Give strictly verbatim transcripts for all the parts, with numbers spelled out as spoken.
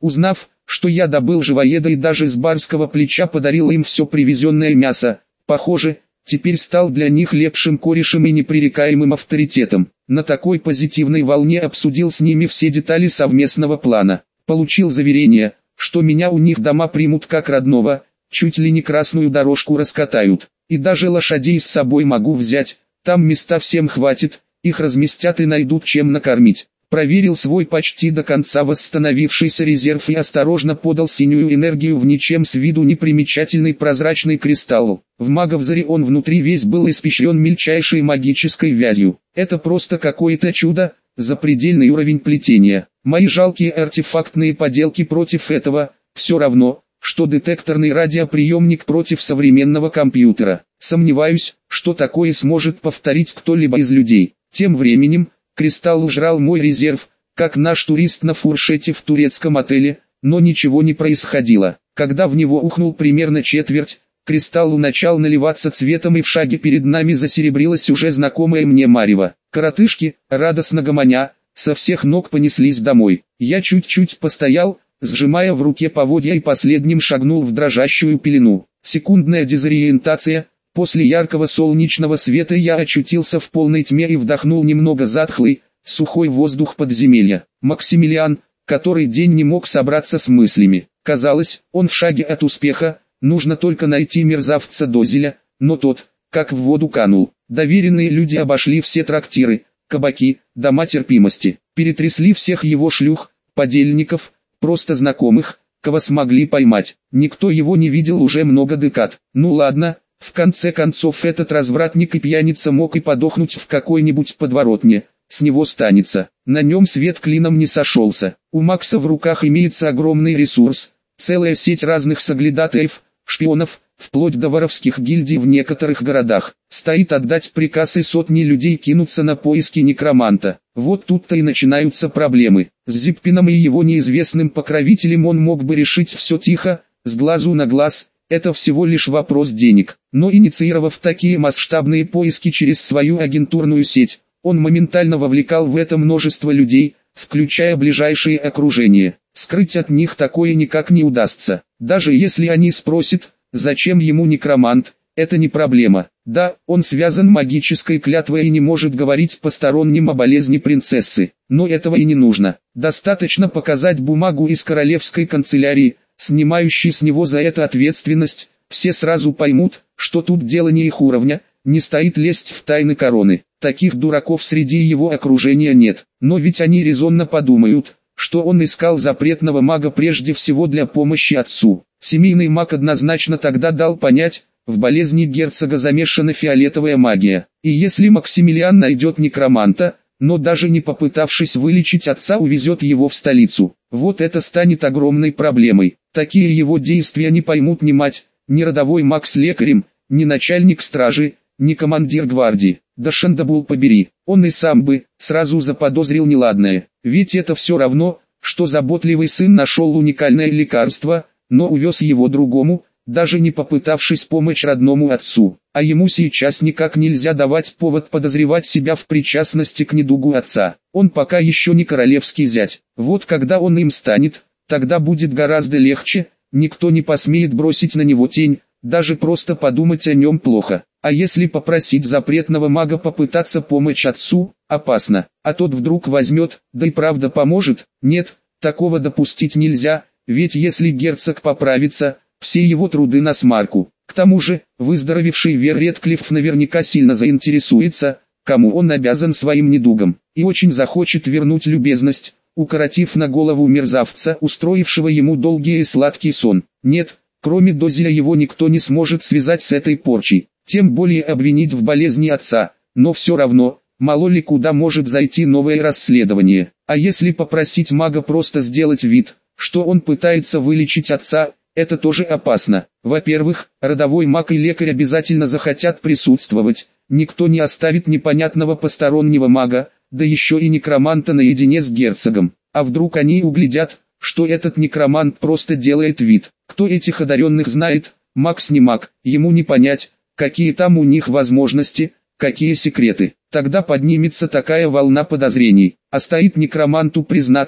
Узнав, что я добыл живоеда и даже с барского плеча подарил им все привезенное мясо, похоже, теперь стал для них лепшим корешем и непререкаемым авторитетом. На такой позитивной волне обсудил с ними все детали совместного плана. Получил заверение, что меня у них дома примут как родного, чуть ли не красную дорожку раскатают. И даже лошадей с собой могу взять, там места всем хватит, их разместят и найдут чем накормить. Проверил свой почти до конца восстановившийся резерв и осторожно подал синюю энергию в ничем с виду непримечательный прозрачный кристалл. В маговзоре он внутри весь был испещрен мельчайшей магической вязью. Это просто какое-то чудо, запредельный уровень плетения. Мои жалкие артефактные поделки против этого, все равно, что детекторный радиоприемник против современного компьютера. Сомневаюсь, что такое сможет повторить кто-либо из людей. Тем временем, кристалл жрал мой резерв, как наш турист на фуршете в турецком отеле, но ничего не происходило. Когда в него ухнул примерно четверть, кристалл начал наливаться цветом и в шаге перед нами засеребрилась уже знакомая мне марево. Коротышки, радостно гомоня, со всех ног понеслись домой. Я чуть-чуть постоял, сжимая в руке поводья и последним шагнул в дрожащую пелену. Секундная дезориентация. После яркого солнечного света я очутился в полной тьме и вдохнул немного затхлый, сухой воздух подземелья. Максимилиан, который день не мог собраться с мыслями. Казалось, он в шаге от успеха, нужно только найти мерзавца Дозеля, но тот, как в воду канул. Доверенные люди обошли все трактиры, кабаки, дома терпимости, перетрясли всех его шлюх, подельников, просто знакомых, кого смогли поймать. Никто его не видел уже много декад. Ну ладно. В конце концов этот развратник и пьяница мог и подохнуть в какой-нибудь подворотне, с него станется. На нем свет клином не сошелся. У Макса в руках имеется огромный ресурс, целая сеть разных соглядатаев, шпионов, вплоть до воровских гильдий в некоторых городах. Стоит отдать приказ и сотни людей кинуться на поиски некроманта. Вот тут-то и начинаются проблемы. С Зиппином и его неизвестным покровителем он мог бы решить все тихо, с глазу на глаз. Это всего лишь вопрос денег, но инициировав такие масштабные поиски через свою агентурную сеть, он моментально вовлекал в это множество людей, включая ближайшие окружение. Скрыть от них такое никак не удастся. Даже если они спросят, зачем ему некромант, это не проблема. Да, он связан магической клятвой и не может говорить посторонним о болезни принцессы, но этого и не нужно. Достаточно показать бумагу из королевской канцелярии, снимающий с него за это ответственность, все сразу поймут, что тут дело не их уровня, не стоит лезть в тайны короны. Таких дураков среди его окружения нет, но ведь они резонно подумают, что он искал запретного мага прежде всего для помощи отцу. Семейный маг однозначно тогда дал понять, в болезни герцога замешана фиолетовая магия. И если Максимилиан найдет некроманта, но даже не попытавшись вылечить отца, увезет его в столицу, вот это станет огромной проблемой. Такие его действия не поймут ни мать, ни родовой маг с лекарем, ни начальник стражи, ни командир гвардии. Да Шандабул побери, он и сам бы сразу заподозрил неладное, ведь это все равно, что заботливый сын нашел уникальное лекарство, но увез его другому, даже не попытавшись помочь родному отцу. А ему сейчас никак нельзя давать повод подозревать себя в причастности к недугу отца. Он пока еще не королевский зять. Вот когда он им станет, тогда будет гораздо легче, никто не посмеет бросить на него тень, даже просто подумать о нем плохо. А если попросить запретного мага попытаться помочь отцу, опасно, а тот вдруг возьмет, да и правда поможет? Нет, такого допустить нельзя, ведь если герцог поправится, все его труды насмарку. К тому же, выздоровевший Вер Редклифф наверняка сильно заинтересуется, кому он обязан своим недугом, и очень захочет вернуть любезность, укоротив на голову мерзавца, устроившего ему долгий и сладкий сон. Нет, кроме Дозеля его никто не сможет связать с этой порчей, тем более обвинить в болезни отца, но все равно, мало ли куда может зайти новое расследование. А если попросить мага просто сделать вид, что он пытается вылечить отца, это тоже опасно. Во-первых, родовой маг и лекарь обязательно захотят присутствовать, никто не оставит непонятного постороннего мага, да еще и некроманта наедине с герцогом. А вдруг они углядят, что этот некромант просто делает вид. Кто этих одаренных знает, Макс не маг, ему не понять, какие там у них возможности, какие секреты. Тогда поднимется такая волна подозрений, а стоит некроманту признаться,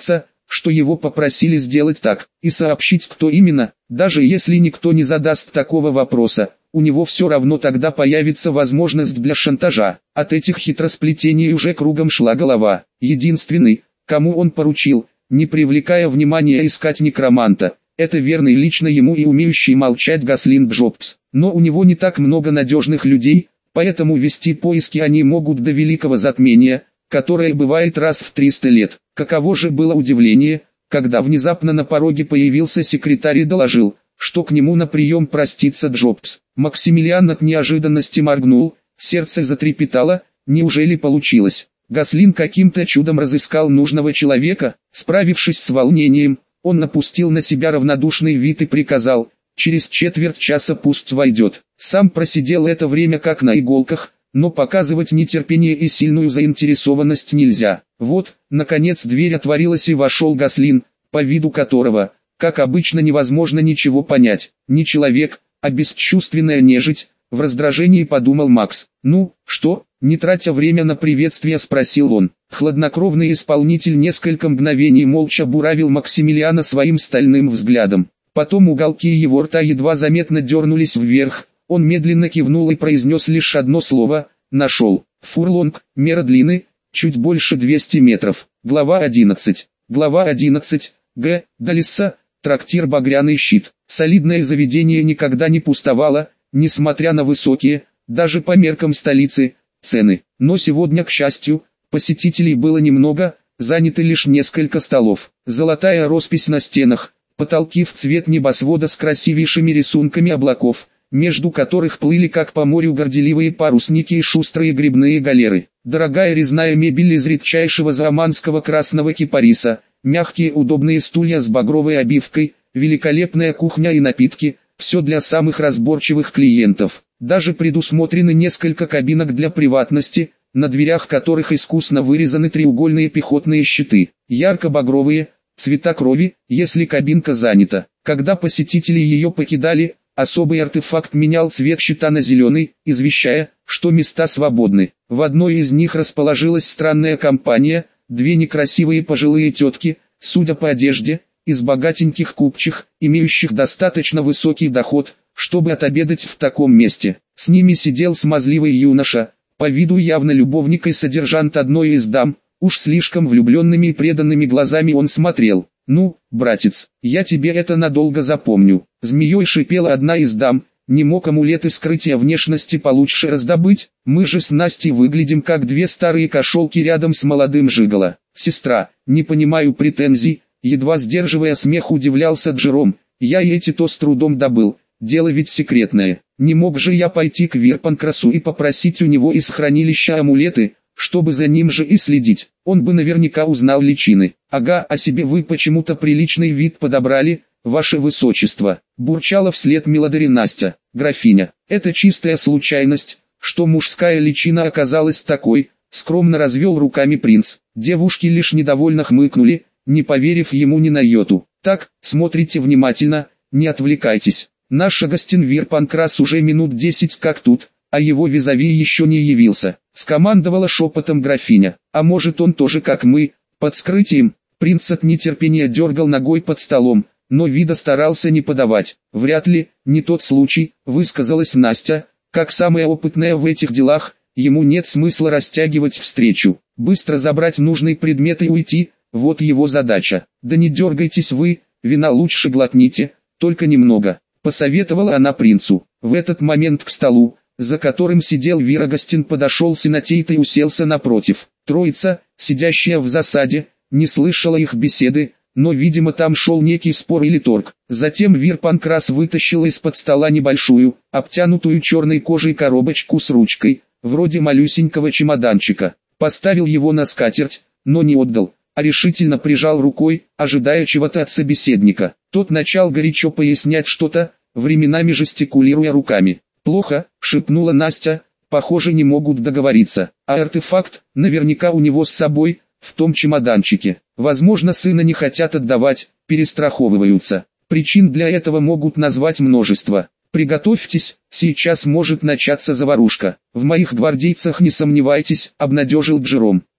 что его попросили сделать так, и сообщить, кто именно. Даже если никто не задаст такого вопроса, у него все равно тогда появится возможность для шантажа. От этих хитросплетений уже кругом шла голова. Единственный, кому он поручил, не привлекая внимания, искать некроманта, это верный лично ему и умеющий молчать Гослинг Джобс. Но у него не так много надежных людей, поэтому вести поиски они могут до великого затмения, которое бывает раз в триста лет. Каково же было удивление, когда внезапно на пороге появился секретарь и доложил, что к нему на прием простится Джобс. Максимилиан от неожиданности моргнул, сердце затрепетало, неужели получилось? Гослин каким-то чудом разыскал нужного человека. Справившись с волнением, он напустил на себя равнодушный вид и приказал: через четверть часа пусть войдет. Сам просидел это время как на иголках, но показывать нетерпение и сильную заинтересованность нельзя. Вот, наконец дверь отворилась и вошел Гослин, по виду которого, как обычно, невозможно ничего понять. Не человек, а бесчувственная нежить, в раздражении подумал Макс. «Ну, что?» — не тратя время на приветствие, спросил он. Хладнокровный исполнитель несколько мгновений молча буравил Максимилиана своим стальным взглядом. Потом уголки его рта едва заметно дернулись вверх. Он медленно кивнул и произнес лишь одно слово: «Нашел». Фурлонг, мера длины, чуть больше двухсот метров. Глава одиннадцать. Глава одиннадцать. Г. Далиса, трактир «Багряный щит». Солидное заведение никогда не пустовало, несмотря на высокие, даже по меркам столицы, цены. Но сегодня, к счастью, посетителей было немного, заняты лишь несколько столов. Золотая роспись на стенах, потолки в цвет небосвода с красивейшими рисунками облаков, между которых плыли как по морю горделивые парусники и шустрые грибные галеры. Дорогая резная мебель из редчайшего заоманского красного кипариса, мягкие удобные стулья с багровой обивкой, великолепная кухня и напитки – все для самых разборчивых клиентов. Даже предусмотрены несколько кабинок для приватности, на дверях которых искусно вырезаны треугольные пехотные щиты, ярко-багровые, цвета крови, если кабинка занята. Когда посетители ее покидали, особый артефакт менял цвет щита на зеленый, извещая, что места свободны. В одной из них расположилась странная компания, две некрасивые пожилые тетки, судя по одежде, из богатеньких купчих, имеющих достаточно высокий доход, чтобы отобедать в таком месте. С ними сидел смазливый юноша, по виду явно любовник и содержант одной из дам. Уж слишком влюбленными и преданными глазами он смотрел. «Ну, братец, я тебе это надолго запомню». Змеей шипела одна из дам: «Не мог амулеты скрытия внешности получше раздобыть? Мы же с Настей выглядим как две старые кошелки рядом с молодым жиголо». «Сестра, не понимаю претензий», едва сдерживая смех, удивлялся Джером. «Я и эти-то с трудом добыл, дело ведь секретное. Не мог же я пойти к Вирпанкрасу и попросить у него из хранилища амулеты, чтобы за ним же и следить, он бы наверняка узнал личины». «Ага, а себе вы почему-то приличный вид подобрали, ваше высочество», бурчала вслед Милодари Настя. «Графиня, это чистая случайность, что мужская личина оказалась такой», скромно развел руками принц. Девушки лишь недовольно хмыкнули, не поверив ему ни на йоту. «Так, смотрите внимательно, не отвлекайтесь. Наш Агастин Вирпанкрас уже минут десять как тут, а его визави еще не явился», скомандовала шепотом графиня. «А может, он тоже как мы, под скрытием?» Принц от нетерпения дергал ногой под столом, но вида старался не подавать. «Вряд ли, не тот случай», высказалась Настя, как самая опытная в этих делах. Ему нет смысла растягивать встречу. Быстро забрать нужный предмет и уйти, вот его задача. «Да не дергайтесь вы, вина лучше глотните, только немного», посоветовала она принцу. В этот момент к столу, за которым сидел Вирагастин, подошел Синатейт и уселся напротив. Троица, сидящая в засаде, не слышала их беседы, но, видимо, там шел некий спор или торг. Затем Вирпанкрас вытащил из-под стола небольшую, обтянутую черной кожей коробочку с ручкой, вроде малюсенького чемоданчика. Поставил его на скатерть, но не отдал, а решительно прижал рукой, ожидая чего-то от собеседника. Тот начал горячо пояснять что-то, временами жестикулируя руками. «Плохо», — шепнула Настя, — «похоже, не могут договориться. А артефакт, наверняка у него с собой, в том чемоданчике. Возможно, сына не хотят отдавать, перестраховываются. Причин для этого могут назвать множество. Приготовьтесь, сейчас может начаться заварушка. В моих гвардейцах не сомневайтесь», — обнадежил Джером.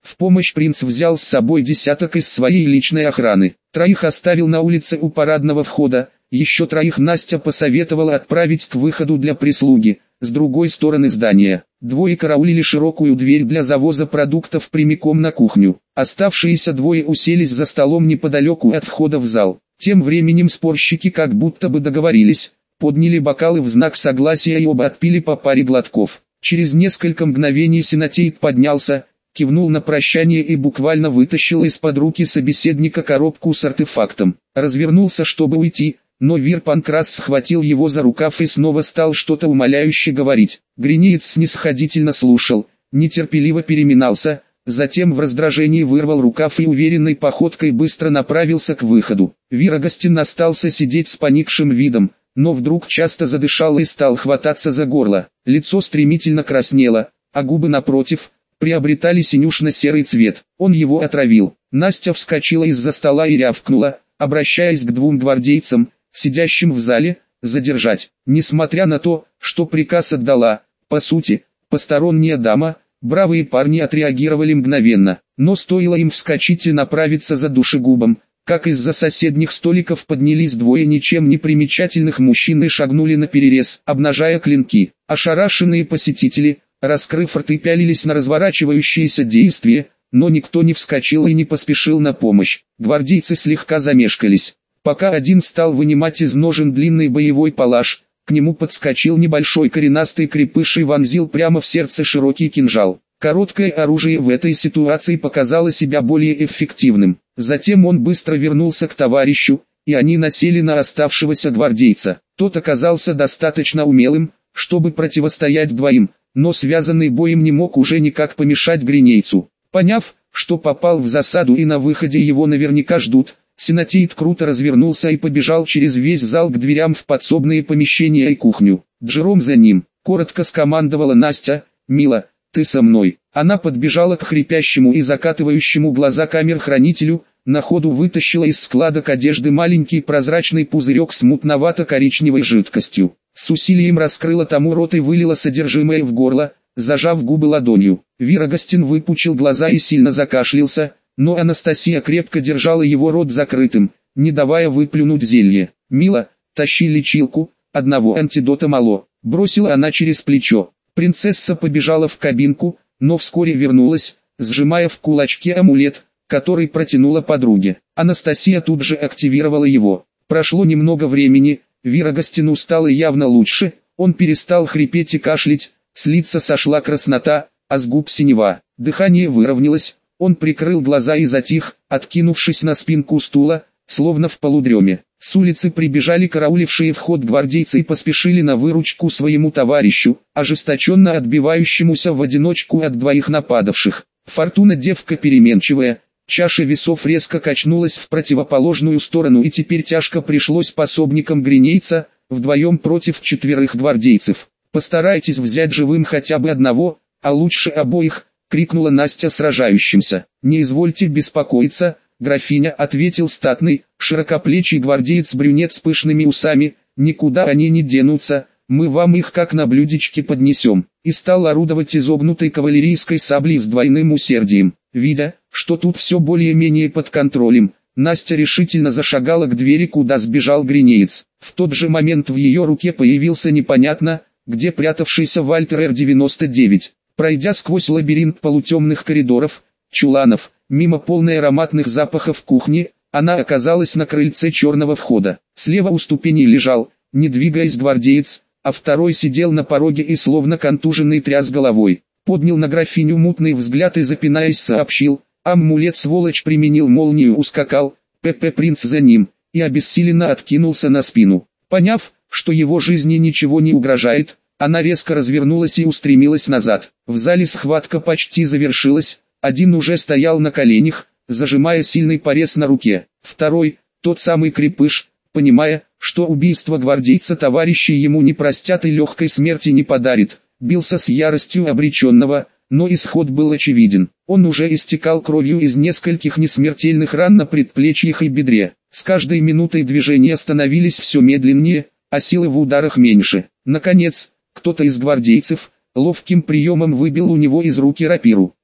В помощь принц взял с собой десяток из своей личной охраны. Троих оставил на улице у парадного входа, еще троих Настя посоветовала отправить к выходу для прислуги, с другой стороны здания. Двое караулили широкую дверь для завоза продуктов прямиком на кухню. Оставшиеся двое уселись за столом неподалеку от входа в зал. Тем временем спорщики как будто бы договорились, подняли бокалы в знак согласия и оба отпили по паре глотков. Через несколько мгновений Сенатейт поднялся, кивнул на прощание и буквально вытащил из-под руки собеседника коробку с артефактом. Развернулся, чтобы уйти, но Вир Панкрас схватил его за рукав и снова стал что-то умоляюще говорить. Гринеец снисходительно слушал, нетерпеливо переминался, затем в раздражении вырвал рукав и уверенной походкой быстро направился к выходу. Вирагостин остался сидеть с поникшим видом, но вдруг часто задышал и стал хвататься за горло. Лицо стремительно краснело, а губы напротив приобретали синюшно-серый цвет. Он его отравил. Настя вскочила из-за стола и рявкнула, обращаясь к двум гвардейцам, сидящим в зале, задержать. Несмотря на то, что приказ отдала, по сути, посторонняя дама, бравые парни отреагировали мгновенно. Но стоило им вскочить и направиться за душегубом, как из-за соседних столиков поднялись двое ничем не примечательных мужчин и шагнули наперерез, обнажая клинки. Ошарашенные посетители, раскрыв рты, пялились на разворачивающееся действие, но никто не вскочил и не поспешил на помощь. Гвардейцы слегка замешкались. Пока один стал вынимать из ножен длинный боевой палаш, к нему подскочил небольшой коренастый крепыш и вонзил прямо в сердце широкий кинжал. Короткое оружие в этой ситуации показало себя более эффективным. Затем он быстро вернулся к товарищу, и они насели на оставшегося гвардейца. Тот оказался достаточно умелым, чтобы противостоять двоим, но связанный боем не мог уже никак помешать гринейцу. Поняв, что попал в засаду и на выходе его наверняка ждут, Сенатейт круто развернулся и побежал через весь зал к дверям в подсобные помещения и кухню. Джером за ним, коротко скомандовала Настя. «Мила, ты со мной». Она подбежала к хрипящему и закатывающему глаза камер-хранителю, на ходу вытащила из складок одежды маленький прозрачный пузырек с мутновато-коричневой жидкостью. С усилием раскрыла тому рот и вылила содержимое в горло, зажав губы ладонью. Вирагостин выпучил глаза и сильно закашлялся, но Анастасия крепко держала его рот закрытым, не давая выплюнуть зелье. «Мила, тащи лечилку, одного антидота мало», — бросила она через плечо. Принцесса побежала в кабинку, но вскоре вернулась, сжимая в кулачке амулет, который протянула подруге. Анастасия тут же активировала его. Прошло немного времени, Вирагостину стало явно лучше, он перестал хрипеть и кашлять, с лица сошла краснота, а с губ синева. Дыхание выровнялось, он прикрыл глаза и затих, откинувшись на спинку стула, словно в полудреме. С улицы прибежали караулившие вход гвардейцы и поспешили на выручку своему товарищу, ожесточенно отбивающемуся в одиночку от двоих нападавших. Фортуна девка переменчивая, чаша весов резко качнулась в противоположную сторону и теперь тяжко пришлось пособникам гринейца, вдвоем против четверых гвардейцев. «Постарайтесь взять живым хотя бы одного, а лучше обоих», — крикнула Настя сражающимся. «Не извольте беспокоиться, графиня», — ответил статный, широкоплечий гвардеец-брюнет с пышными усами, «никуда они не денутся, мы вам их как на блюдечке поднесем», и стал орудовать изогнутой кавалерийской саблей с двойным усердием. Видя, что тут все более-менее под контролем, Настя решительно зашагала к двери, куда сбежал гринеец. В тот же момент в ее руке появился непонятно, где прятавшийся Вальтер Р девяносто девять. Пройдя сквозь лабиринт полутемных коридоров, чуланов, мимо полной ароматных запахов кухни, она оказалась на крыльце черного входа. Слева у ступеней лежал, не двигаясь, гвардеец, а второй сидел на пороге и словно контуженный тряс головой. Поднял на графиню мутный взгляд и запинаясь сообщил: «Амулет сволочь применил молнию, ускакал, ПП принц за ним», и обессиленно откинулся на спину. Поняв, что его жизни ничего не угрожает, она резко развернулась и устремилась назад. В зале схватка почти завершилась, один уже стоял на коленях, зажимая сильный порез на руке. Второй, тот самый крепыш, понимая, что убийство гвардейца товарищи ему не простят и легкой смерти не подарит, бился с яростью обреченного, но исход был очевиден. Он уже истекал кровью из нескольких несмертельных ран на предплечьях и бедре. С каждой минутой движения становились все медленнее, а силы в ударах меньше. Наконец, кто-то из гвардейцев ловким приемом выбил у него из руки рапиру.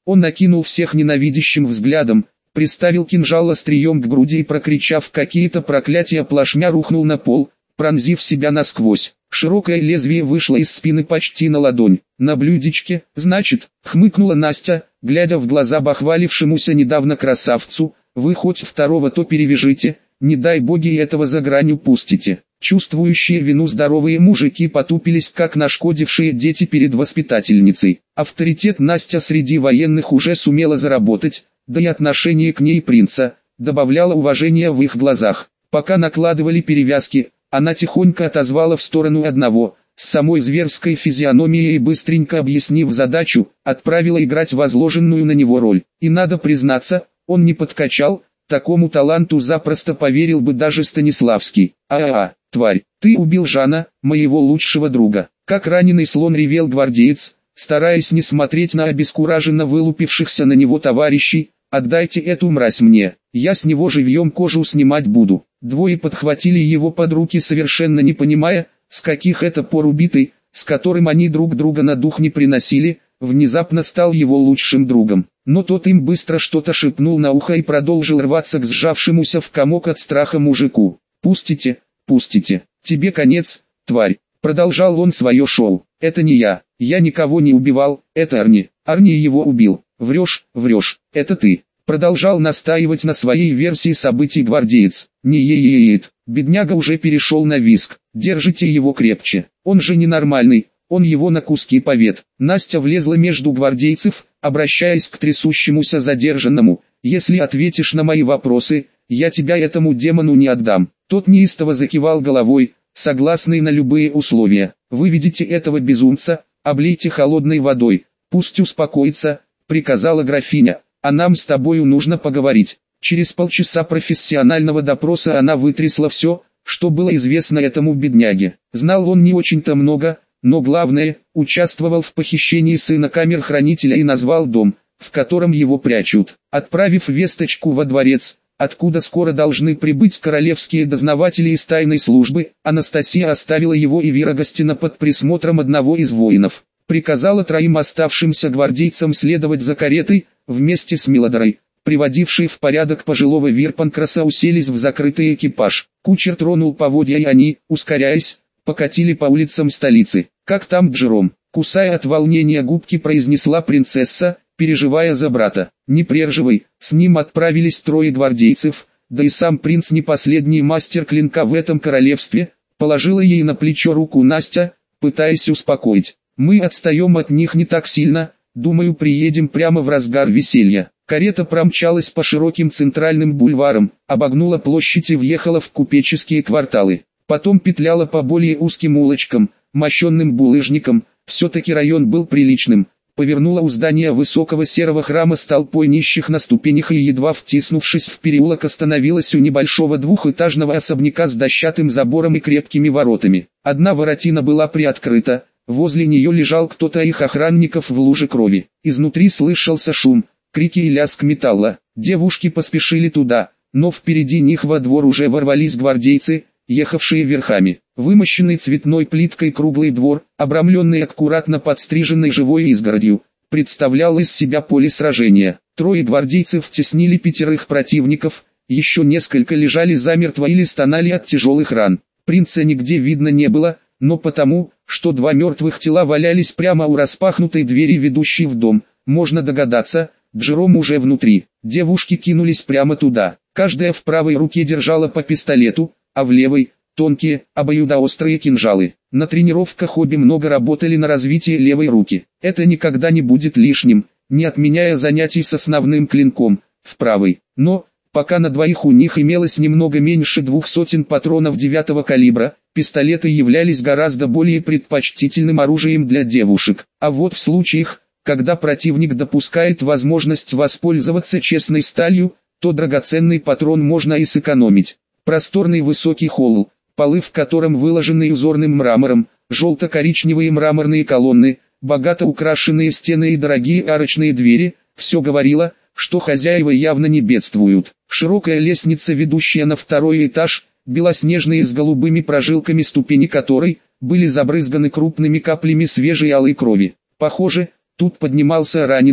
Он накинул всех ненавидящим взглядом, приставил кинжал острием к груди и, прокричав какие-то проклятия, плашмя рухнул на пол, пронзив себя насквозь. Широкое лезвие вышло из спины почти на ладонь. «На блюдечке, значит», — хмыкнула Настя, глядя в глаза бахвалившемуся недавно красавцу, «вы хоть второго то перевяжите, не дай боги и этого за грань упустите». Чувствующие вину здоровые мужики потупились, как нашкодившие дети перед воспитательницей. Авторитет Настя среди военных уже сумела заработать, да и отношение к ней принца добавляло уважения в их глазах. Пока накладывали перевязки, она тихонько отозвала в сторону одного, с самой зверской физиономией, и быстренько объяснив задачу, отправила играть возложенную на него роль. И надо признаться, он не подкачал, такому таланту запросто поверил бы даже Станиславский. «А-а-а, тварь, ты убил Жана, моего лучшего друга!» Как раненый слон ревел гвардеец, стараясь не смотреть на обескураженно вылупившихся на него товарищей. «Отдайте эту мразь мне, я с него живьем кожу снимать буду». Двое подхватили его под руки, совершенно не понимая, с каких это пор убитый, с которым они друг друга на дух не приносили, внезапно стал его лучшим другом. Но тот им быстро что-то шепнул на ухо и продолжил рваться к сжавшемуся в комок от страха мужику. «Пустите, пустите, тебе конец, тварь», — продолжал он свое шоу. «Это не я, я никого не убивал, это Арни, Арни его убил». «Врешь, врешь, это ты», — продолжал настаивать на своей версии событий гвардеец. «Не е-е-е-ет, бедняга уже перешел на виск, держите его крепче, он же ненормальный, он его на куски повед». Настя влезла между гвардейцев, обращаясь к трясущемуся задержанному: «Если ответишь на мои вопросы, я тебя этому демону не отдам». Тот неистово закивал головой, согласный на любые условия. «Выведите этого безумца, облейте холодной водой, пусть успокоится», — приказала графиня, «а нам с тобою нужно поговорить». Через полчаса профессионального допроса она вытрясла все, что было известно этому бедняге. Знал он не очень-то много, но главное, участвовал в похищении сына камер-хранителя и назвал дом, в котором его прячут. Отправив весточку во дворец, откуда скоро должны прибыть королевские дознаватели из тайной службы, Анастасия оставила его и Вирогостина под присмотром одного из воинов. Приказала троим оставшимся гвардейцам следовать за каретой, вместе с Милодорой, приводившей в порядок пожилого Вирпанкраса, уселись в закрытый экипаж. Кучер тронул поводья, и они, ускоряясь, покатили по улицам столицы. «Как там Джером?» — кусая от волнения губки, произнесла принцесса, переживая за брата. «Не переживай, с ним отправились трое гвардейцев, да и сам принц не последний мастер клинка в этом королевстве», — положила ей на плечо руку Настя, пытаясь успокоить. «Мы отстаем от них не так сильно, думаю, приедем прямо в разгар веселья». Карета промчалась по широким центральным бульварам, обогнула площадь и въехала в купеческие кварталы. Потом петляла по более узким улочкам, мощенным булыжником, все-таки район был приличным. Повернула у здания высокого серого храма с толпой нищих на ступенях и, едва втиснувшись в переулок, остановилась у небольшого двухэтажного особняка с дощатым забором и крепкими воротами. Одна воротина была приоткрыта. Возле нее лежал кто-то их охранников в луже крови. Изнутри слышался шум, крики и лязг металла. Девушки поспешили туда, но впереди них во двор уже ворвались гвардейцы, ехавшие верхами. Вымощенный цветной плиткой круглый двор, обрамленный аккуратно подстриженной живой изгородью, представлял из себя поле сражения. Трое гвардейцев теснили пятерых противников, еще несколько лежали замертво или стонали от тяжелых ран. Принца нигде видно не было, но потому, что два мертвых тела валялись прямо у распахнутой двери, ведущей в дом, можно догадаться, Джером уже внутри. Девушки кинулись прямо туда. Каждая в правой руке держала по пистолету, а в левой – тонкие, обоюдоострые кинжалы. На тренировках обе много работали на развитие левой руки. Это никогда не будет лишним, не отменяя занятий с основным клинком, в правой. Но, пока на двоих у них имелось немного меньше двух сотен патронов девятого калибра, пистолеты являлись гораздо более предпочтительным оружием для девушек. А вот в случаях, когда противник допускает возможность воспользоваться честной сталью, то драгоценный патрон можно и сэкономить. Просторный высокий холл, полы в котором выложены узорным мрамором, желто-коричневые мраморные колонны, богато украшенные стены и дорогие арочные двери, все говорило, что хозяева явно не бедствуют. Широкая лестница, ведущая на второй этаж, белоснежные с голубыми прожилками ступени которой были забрызганы крупными каплями свежей алой крови. Похоже, тут поднимался раненый,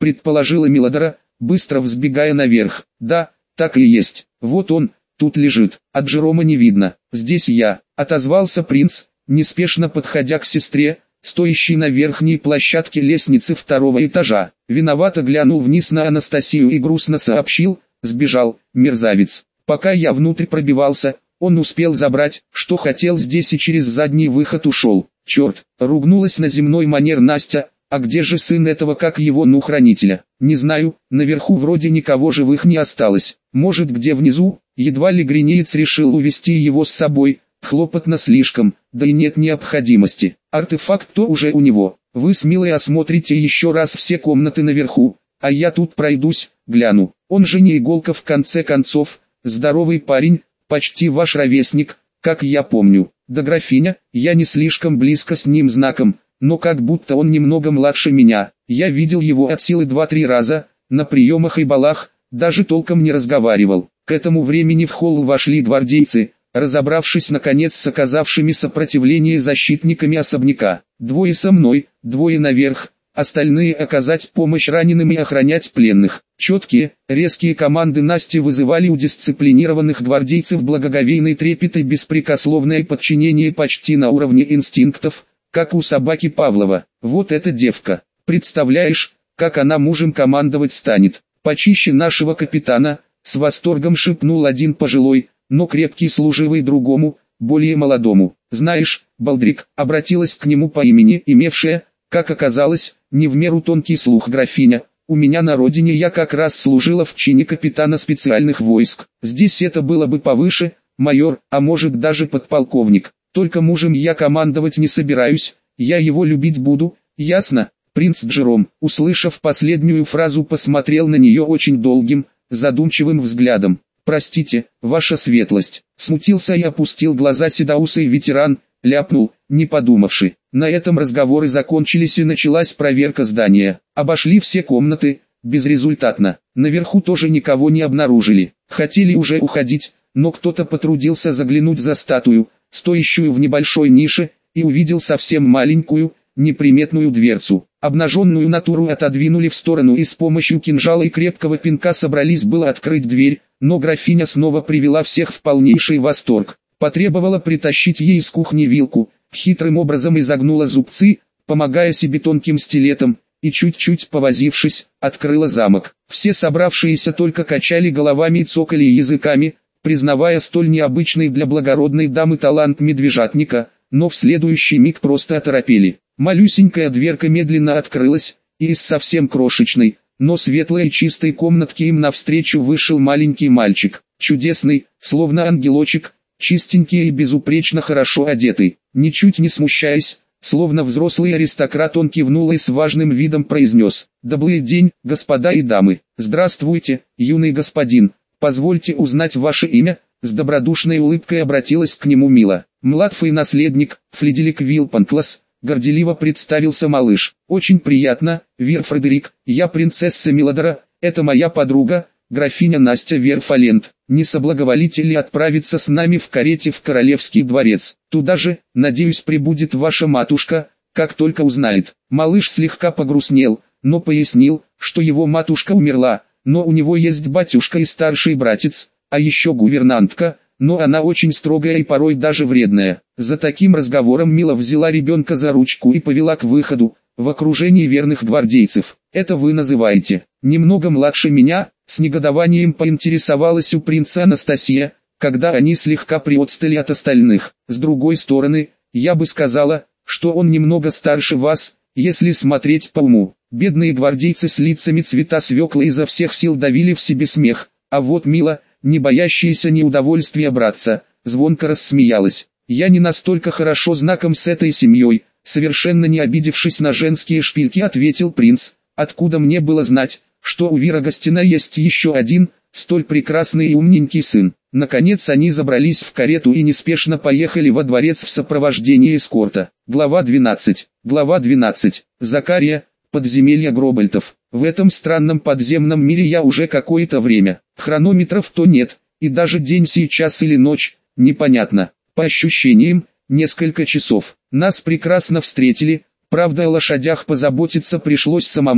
предположила Милодора, быстро взбегая наверх. Да, так и есть. Вот он, тут лежит. От Джерома не видно. Здесь я, отозвался принц, неспешно подходя к сестре, стоящей на верхней площадке лестницы второго этажа. Виновато глянул вниз на Анастасию и грустно сообщил: сбежал, мерзавец. Пока я внутрь пробивался, он успел забрать, что хотел здесь, и через задний выход ушел. Черт, ругнулась на земной манер Настя. А где же сын этого, как его, ну, хранителя? Не знаю, наверху вроде никого живых не осталось. Может, где внизу? Едва ли Гринеец решил увести его с собой. Хлопотно слишком, да и нет необходимости. Артефакт-то уже у него. Вы с Милой осмотрите еще раз все комнаты наверху, а я тут пройдусь, гляну. Он же не иголка в конце концов, здоровый парень, почти ваш ровесник, как я помню. Да графиня, я не слишком близко с ним знаком, но как будто он немного младше меня. Я видел его от силы два-три раза, на приемах и балах, даже толком не разговаривал. К этому времени в холл вошли гвардейцы, разобравшись наконец с оказавшими сопротивление защитниками особняка. Двое со мной, двое наверх, остальные оказать помощь раненым и охранять пленных. Четкие, резкие команды Насти вызывали у дисциплинированных гвардейцев благоговейный трепет и беспрекословное подчинение почти на уровне инстинктов, как у собаки Павлова. Вот эта девка, представляешь, как она мужем командовать станет. Почище нашего капитана, с восторгом шепнул один пожилой, но крепкий служивый другому, более молодому. Знаешь, Балдрик, обратилась к нему по имени, имевшая, как оказалось, не в меру тонкий слух графиня. У меня на родине я как раз служила в чине капитана специальных войск. Здесь это было бы повыше, майор, а может даже подполковник. Только мужем я командовать не собираюсь, я его любить буду, ясно? Принц Джером, услышав последнюю фразу, посмотрел на нее очень долгим, задумчивым взглядом. «Простите, ваша светлость», смутился и опустил глаза седоусый ветеран, ляпнул, не подумавши. На этом разговоры закончились и началась проверка здания. Обошли все комнаты, безрезультатно. Наверху тоже никого не обнаружили. Хотели уже уходить, но кто-то потрудился заглянуть за статую, стоящую в небольшой нише, и увидел совсем маленькую, неприметную дверцу. Обнаженную натуру отодвинули в сторону и с помощью кинжала и крепкого пинка собрались было открыть дверь, но графиня снова привела всех в полнейший восторг. Потребовала притащить ей из кухни вилку, хитрым образом изогнула зубцы, помогая себе тонким стилетом, и чуть-чуть повозившись, открыла замок. Все собравшиеся только качали головами и цокали языками, признавая столь необычный для благородной дамы талант медвежатника, но в следующий миг просто оторопели. Малюсенькая дверка медленно открылась, и из совсем крошечной, но светлой и чистой комнатки им навстречу вышел маленький мальчик, чудесный, словно ангелочек, чистенький и безупречно хорошо одетый. Ничуть не смущаясь, словно взрослый аристократ, он кивнул и с важным видом произнес: «Добрый день, господа и дамы. Здравствуйте, юный господин. Позвольте узнать ваше имя?» С добродушной улыбкой обратилась к нему Мила. «Младший наследник, Флиделик Вилпанклас», горделиво представился малыш. «Очень приятно, Вир Фредерик, я принцесса Милодора, это моя подруга, графиня Настя Верфалент. Не соблаговолите ли отправиться с нами в карете в Королевский дворец? Туда же, надеюсь, прибудет ваша матушка, как только узнает». Малыш слегка погрустнел, но пояснил, что его матушка умерла, но у него есть батюшка и старший братец, а еще гувернантка, но она очень строгая и порой даже вредная. За таким разговором Мила взяла ребенка за ручку и повела к выходу, в окружении верных гвардейцев. «Это вы называете немного младше меня?» С негодованием поинтересовалась у принца Анастасия, когда они слегка приотстали от остальных. «С другой стороны, я бы сказала, что он немного старше вас, если смотреть по уму». Бедные гвардейцы с лицами цвета свекла изо всех сил давили в себе смех, а вот Мила, не боящаяся неудовольствия братца, звонко рассмеялась. «Я не настолько хорошо знаком с этой семьей», совершенно не обидевшись на женские шпильки, ответил принц. «Откуда мне было знать, что у Вира Гостина есть еще один, столь прекрасный и умненький сын?» Наконец они забрались в карету и неспешно поехали во дворец в сопровождении эскорта. Глава двенадцать. Глава двенадцать. Закария, подземелье Гробальтов. В этом странном подземном мире я уже какое-то время. Хронометров то нет, и даже день сейчас или ночь, непонятно. По ощущениям, несколько часов. Нас прекрасно встретили, правда о лошадях позаботиться пришлось самому,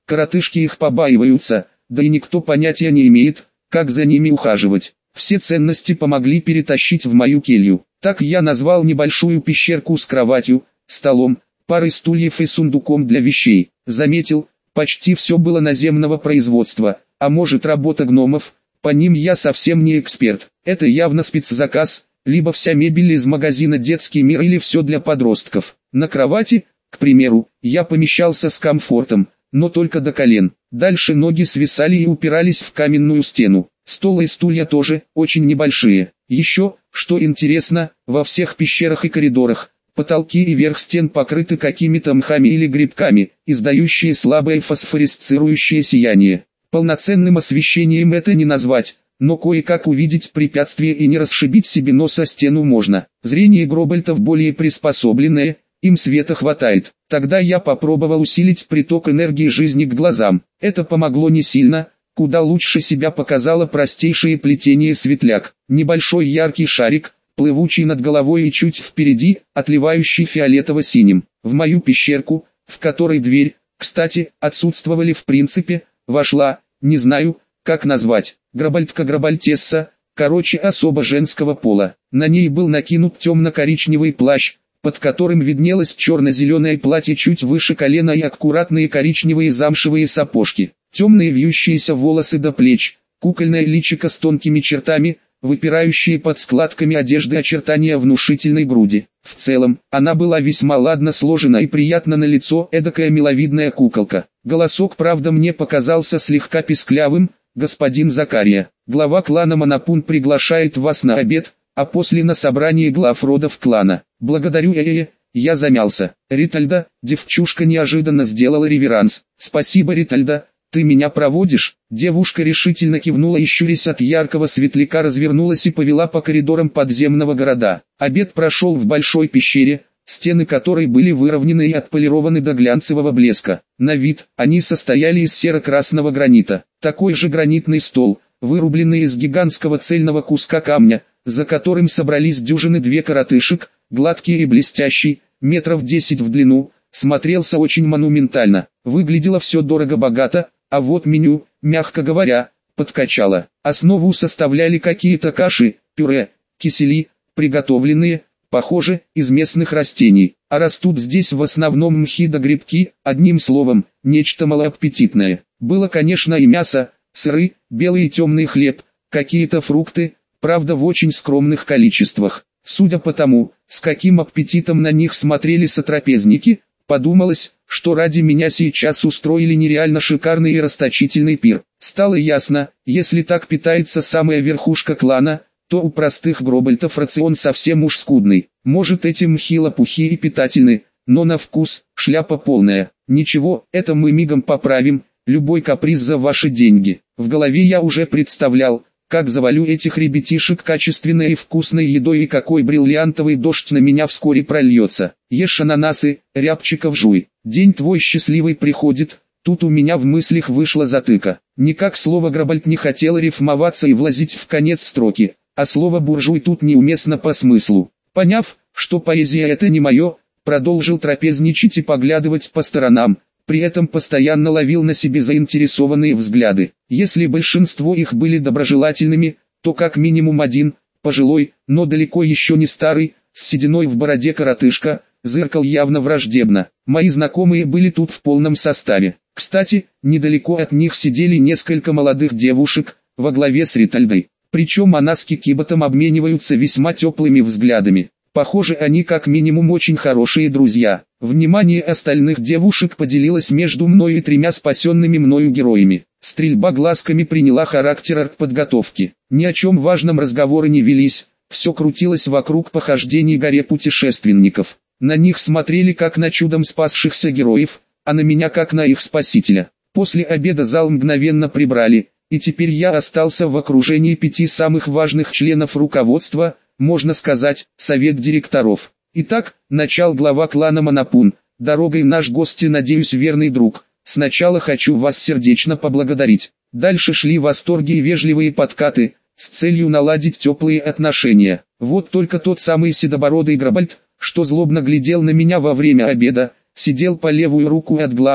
Коротышки их побаиваются, да и никто понятия не имеет, как за ними ухаживать. Все ценности помогли перетащить в мою келью. Так я назвал небольшую пещерку с кроватью, столом, парой стульев и сундуком для вещей. Заметил, почти все было наземного производства, а может работа гномов, по ним я совсем не эксперт. Это явно спецзаказ, либо вся мебель из магазина «Детский мир» или все для подростков. На кровати, к примеру, я помещался с комфортом, но только до колен. Дальше ноги свисали и упирались в каменную стену. Стол и стулья тоже, очень небольшие. Еще, что интересно, во всех пещерах и коридорах, потолки и верх стен покрыты какими-то мхами или грибками, издающие слабое фосфоресцирующее сияние. Полноценным освещением это не назвать, но кое-как увидеть препятствие и не расшибить себе нос о стену можно. Зрение гробальтов более приспособленное, им света хватает. Тогда я попробовал усилить приток энергии жизни к глазам. Это помогло не сильно, куда лучше себя показало простейшее плетение светляк. Небольшой яркий шарик, плывущий над головой и чуть впереди, отливающий фиолетово-синим. В мою пещерку, в которой дверь, кстати, отсутствовали в принципе, вошла, не знаю, как назвать, гробальтка-гробальтесса, короче особо женского пола. На ней был накинут темно-коричневый плащ, под которым виднелось черно-зеленое платье чуть выше колена и аккуратные коричневые замшевые сапожки. Темные вьющиеся волосы до плеч, кукольное личико с тонкими чертами, выпирающие под складками одежды очертания внушительной груди. В целом, она была весьма ладно сложена и приятна на лицо, эдакая миловидная куколка. Голосок, правда, мне показался слегка писклявым. «Господин Закария, глава клана Манапун приглашает вас на обед, а после на собрание глав родов клана. Благодарю, э-э-э». Я замялся. «Ритальда», девчушка неожиданно сделала реверанс. «Спасибо, Ритальда, ты меня проводишь?» Девушка решительно кивнула и, щурясь от яркого светляка, развернулась и повела по коридорам подземного города. Обед прошел в большой пещере, стены которой были выровнены и отполированы до глянцевого блеска. На вид, они состояли из серо-красного гранита. Такой же гранитный стол, вырубленный из гигантского цельного куска камня, за которым собрались дюжины две коротышек, гладкий и блестящий, метров десять в длину, смотрелся очень монументально. Выглядело все дорого-богато, а вот меню, мягко говоря, подкачало. Основу составляли какие-то каши, пюре, кисели, приготовленные, похоже, из местных растений, а растут здесь в основном мхи да грибки, одним словом, нечто малоаппетитное. Было, конечно, и мясо, сыры, белый и темный хлеб, какие-то фрукты, правда в очень скромных количествах. Судя по тому, с каким аппетитом на них смотрели сотрапезники, подумалось, что ради меня сейчас устроили нереально шикарный и расточительный пир. Стало ясно, если так питается самая верхушка клана, то у простых гробальтов рацион совсем уж скудный. Может, эти мхи лопухи и питательны, но на вкус шляпа полная. Ничего, это мы мигом поправим, любой каприз за ваши деньги. В голове я уже представлял, как завалю этих ребятишек качественной и вкусной едой и какой бриллиантовый дождь на меня вскоре прольется. Ешь ананасы, рябчиков жуй. День твой счастливый приходит. Тут у меня в мыслях вышла затыка. Никак слово «гробальт» не хотело рифмоваться и влазить в конец строки, а слово «буржуй» тут неуместно по смыслу. Поняв, что поэзия это не мое, продолжил трапезничать и поглядывать по сторонам, при этом постоянно ловил на себе заинтересованные взгляды. Если большинство их были доброжелательными, то как минимум один, пожилой, но далеко еще не старый, с сединой в бороде коротышка, зыркал явно враждебно. Мои знакомые были тут в полном составе. Кстати, недалеко от них сидели несколько молодых девушек, во главе с Ритальдой. Причем она с Кикиботом обмениваются весьма теплыми взглядами. Похоже, они как минимум очень хорошие друзья. Внимание остальных девушек поделилось между мной и тремя спасенными мною героями. Стрельба глазками приняла характер артподготовки. Ни о чем важном разговоры не велись, все крутилось вокруг похождений горе путешественников. На них смотрели как на чудом спасшихся героев, а на меня как на их спасителя. После обеда зал мгновенно прибрали, и теперь я остался в окружении пяти самых важных членов руководства, можно сказать, совет директоров. Итак, начал глава клана Манапун. Дорогой наш гость и, надеюсь, верный друг. Сначала хочу вас сердечно поблагодарить. Дальше шли восторги и вежливые подкаты, с целью наладить теплые отношения. Вот только тот самый седобородый гробальт, что злобно глядел на меня во время обеда, сидел по левую руку от главы,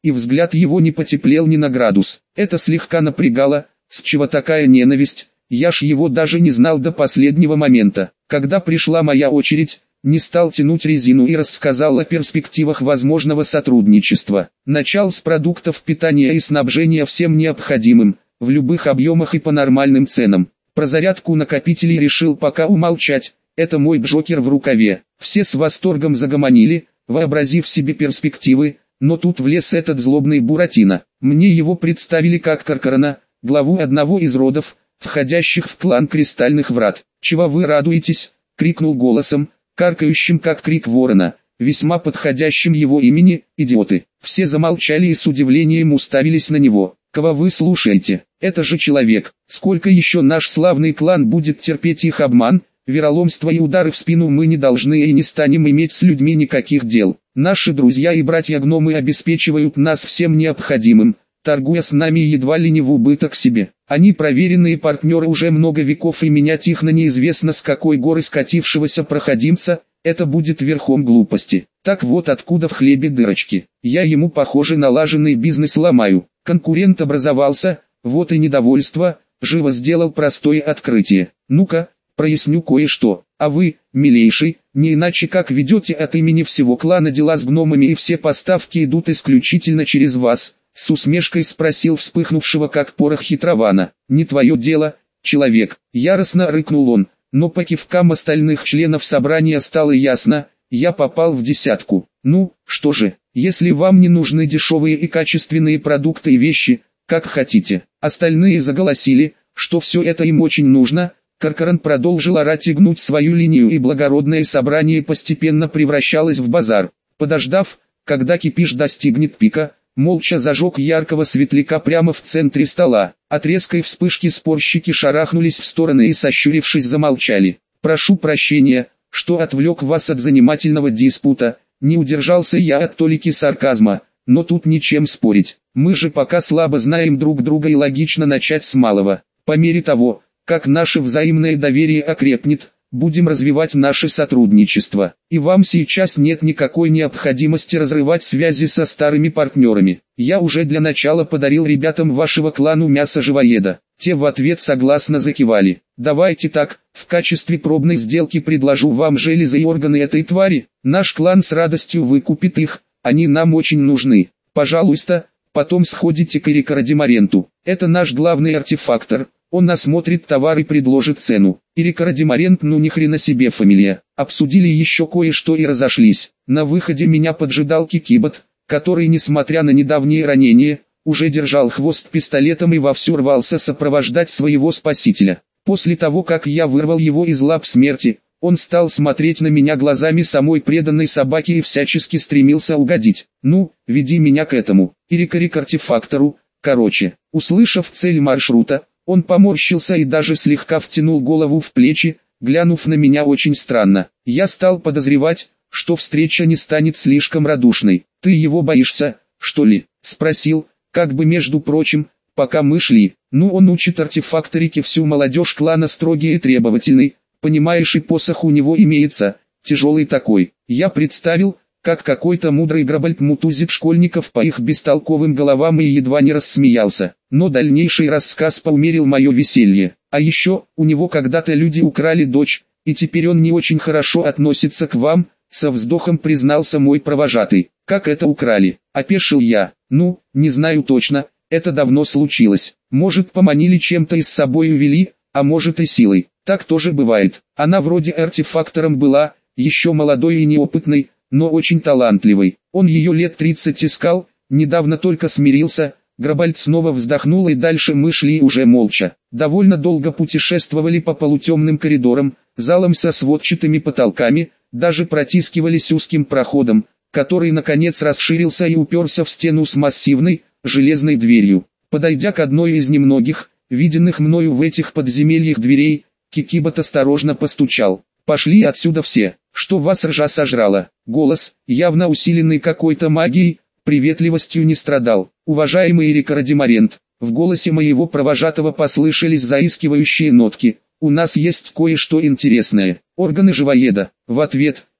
и взгляд его не потеплел ни на градус. Это слегка напрягало, с чего такая ненависть, я ж его даже не знал до последнего момента. Когда пришла моя очередь, не стал тянуть резину и рассказал о перспективах возможного сотрудничества. Начал с продуктов питания и снабжения всем необходимым, в любых объемах и по нормальным ценам. Про зарядку накопителей решил пока умолчать, это мой джокер в рукаве. Все с восторгом загомонили, вообразив себе перспективы, но тут влез этот злобный Буратино. Мне его представили как Каркарана, главу одного из родов, входящих в клан Кристальных Врат. «Чего вы радуетесь?» — крикнул голосом, каркающим как крик ворона, весьма подходящим его имени, идиоты. Все замолчали и с удивлением уставились на него. «Кого вы слушаете? Это же человек. Сколько еще наш славный клан будет терпеть их обман, вероломство и удары в спину? Мы не должны и не станем иметь с людьми никаких дел. Наши друзья и братья-гномы обеспечивают нас всем необходимым, торгуя с нами едва ли не в убыток себе. Они проверенные партнеры уже много веков, и менять их на неизвестно с какой горы скатившегося проходимца, это будет верхом глупости. Так вот откуда в хлебе дырочки. Я ему, похоже, налаженный бизнес ломаю. Конкурент образовался, вот и недовольство, живо сделал простое открытие. Ну-ка, проясню кое-что. А вы, милейший, не иначе как ведете от имени всего клана дела с гномами, и все поставки идут исключительно через вас?» С усмешкой спросил вспыхнувшего как порох хитрована. «Не твое дело, человек», — яростно рыкнул он, но по кивкам остальных членов собрания стало ясно, я попал в десятку. «Ну, что же, если вам не нужны дешевые и качественные продукты и вещи, как хотите». Остальные заголосили, что все это им очень нужно. Каркаран продолжил орать и гнуть свою линию, и благородное собрание постепенно превращалось в базар. Подождав, когда кипиш достигнет пика, молча зажег яркого светляка прямо в центре стола. От резкой вспышки спорщики шарахнулись в стороны и, сощурившись, замолчали. «Прошу прощения, что отвлек вас от занимательного диспута», — не удержался я от толики сарказма, «но тут ничем спорить. Мы же пока слабо знаем друг друга, и логично начать с малого. По мере того, как наше взаимное доверие окрепнет, будем развивать наше сотрудничество. И вам сейчас нет никакой необходимости разрывать связи со старыми партнерами. Я уже для начала подарил ребятам вашего клану мясо живоеда». Те в ответ согласно закивали. «Давайте так, в качестве пробной сделки предложу вам железо и органы этой твари. Наш клан с радостью выкупит их, они нам очень нужны. Пожалуйста, потом сходите к Эрико Радимаренту. Это наш главный артефактор. Он осмотрит товар и предложит цену». Эрико Радимарент, ну ни хрена себе фамилия. Обсудили еще кое-что и разошлись. На выходе меня поджидал Кикибот, который, несмотря на недавние ранения, уже держал хвост пистолетом и вовсю рвался сопровождать своего спасителя. После того, как я вырвал его из лап смерти, он стал смотреть на меня глазами самой преданной собаки и всячески стремился угодить. «Ну, веди меня к этому, Эрико к артефактору». Короче, услышав цель маршрута, он поморщился и даже слегка втянул голову в плечи, глянув на меня очень странно. Я стал подозревать, что встреча не станет слишком радушной. «Ты его боишься, что ли?» — спросил, как бы между прочим, пока мы шли. «Ну, он учит артефакторике всю молодежь клана, строгий и требовательный, понимаешь, и посох у него имеется, тяжелый такой». Я представил, как какой-то мудрый Грабальд мутузит школьников по их бестолковым головам, и едва не рассмеялся. Но дальнейший рассказ поумерил мое веселье. «А еще, у него когда-то люди украли дочь, и теперь он не очень хорошо относится к вам», — со вздохом признался мой провожатый. «Как это украли?» — опешил я. «Ну, не знаю точно, это давно случилось. Может, поманили чем-то и с собой увели, а может и силой. Так тоже бывает. Она вроде артефактором была, еще молодой и неопытной, но очень талантливой. Он ее лет тридцать искал, недавно только смирился». Грабальд снова вздохнул, и дальше мы шли уже молча. Довольно долго путешествовали по полутемным коридорам, залам со сводчатыми потолками, даже протискивались узким проходом, который наконец расширился и уперся в стену с массивной, железной дверью. Подойдя к одной из немногих, виденных мною в этих подземельях дверей, Кикибот осторожно постучал. «Пошли отсюда все, что вас ржа сожрала». Голос, явно усиленный какой-то магией, приветливостью не страдал. «Уважаемый Эрико Радимарент», в голосе моего провожатого послышались заискивающие нотки, «у нас есть кое-что интересное. Органы живоеда». В ответ,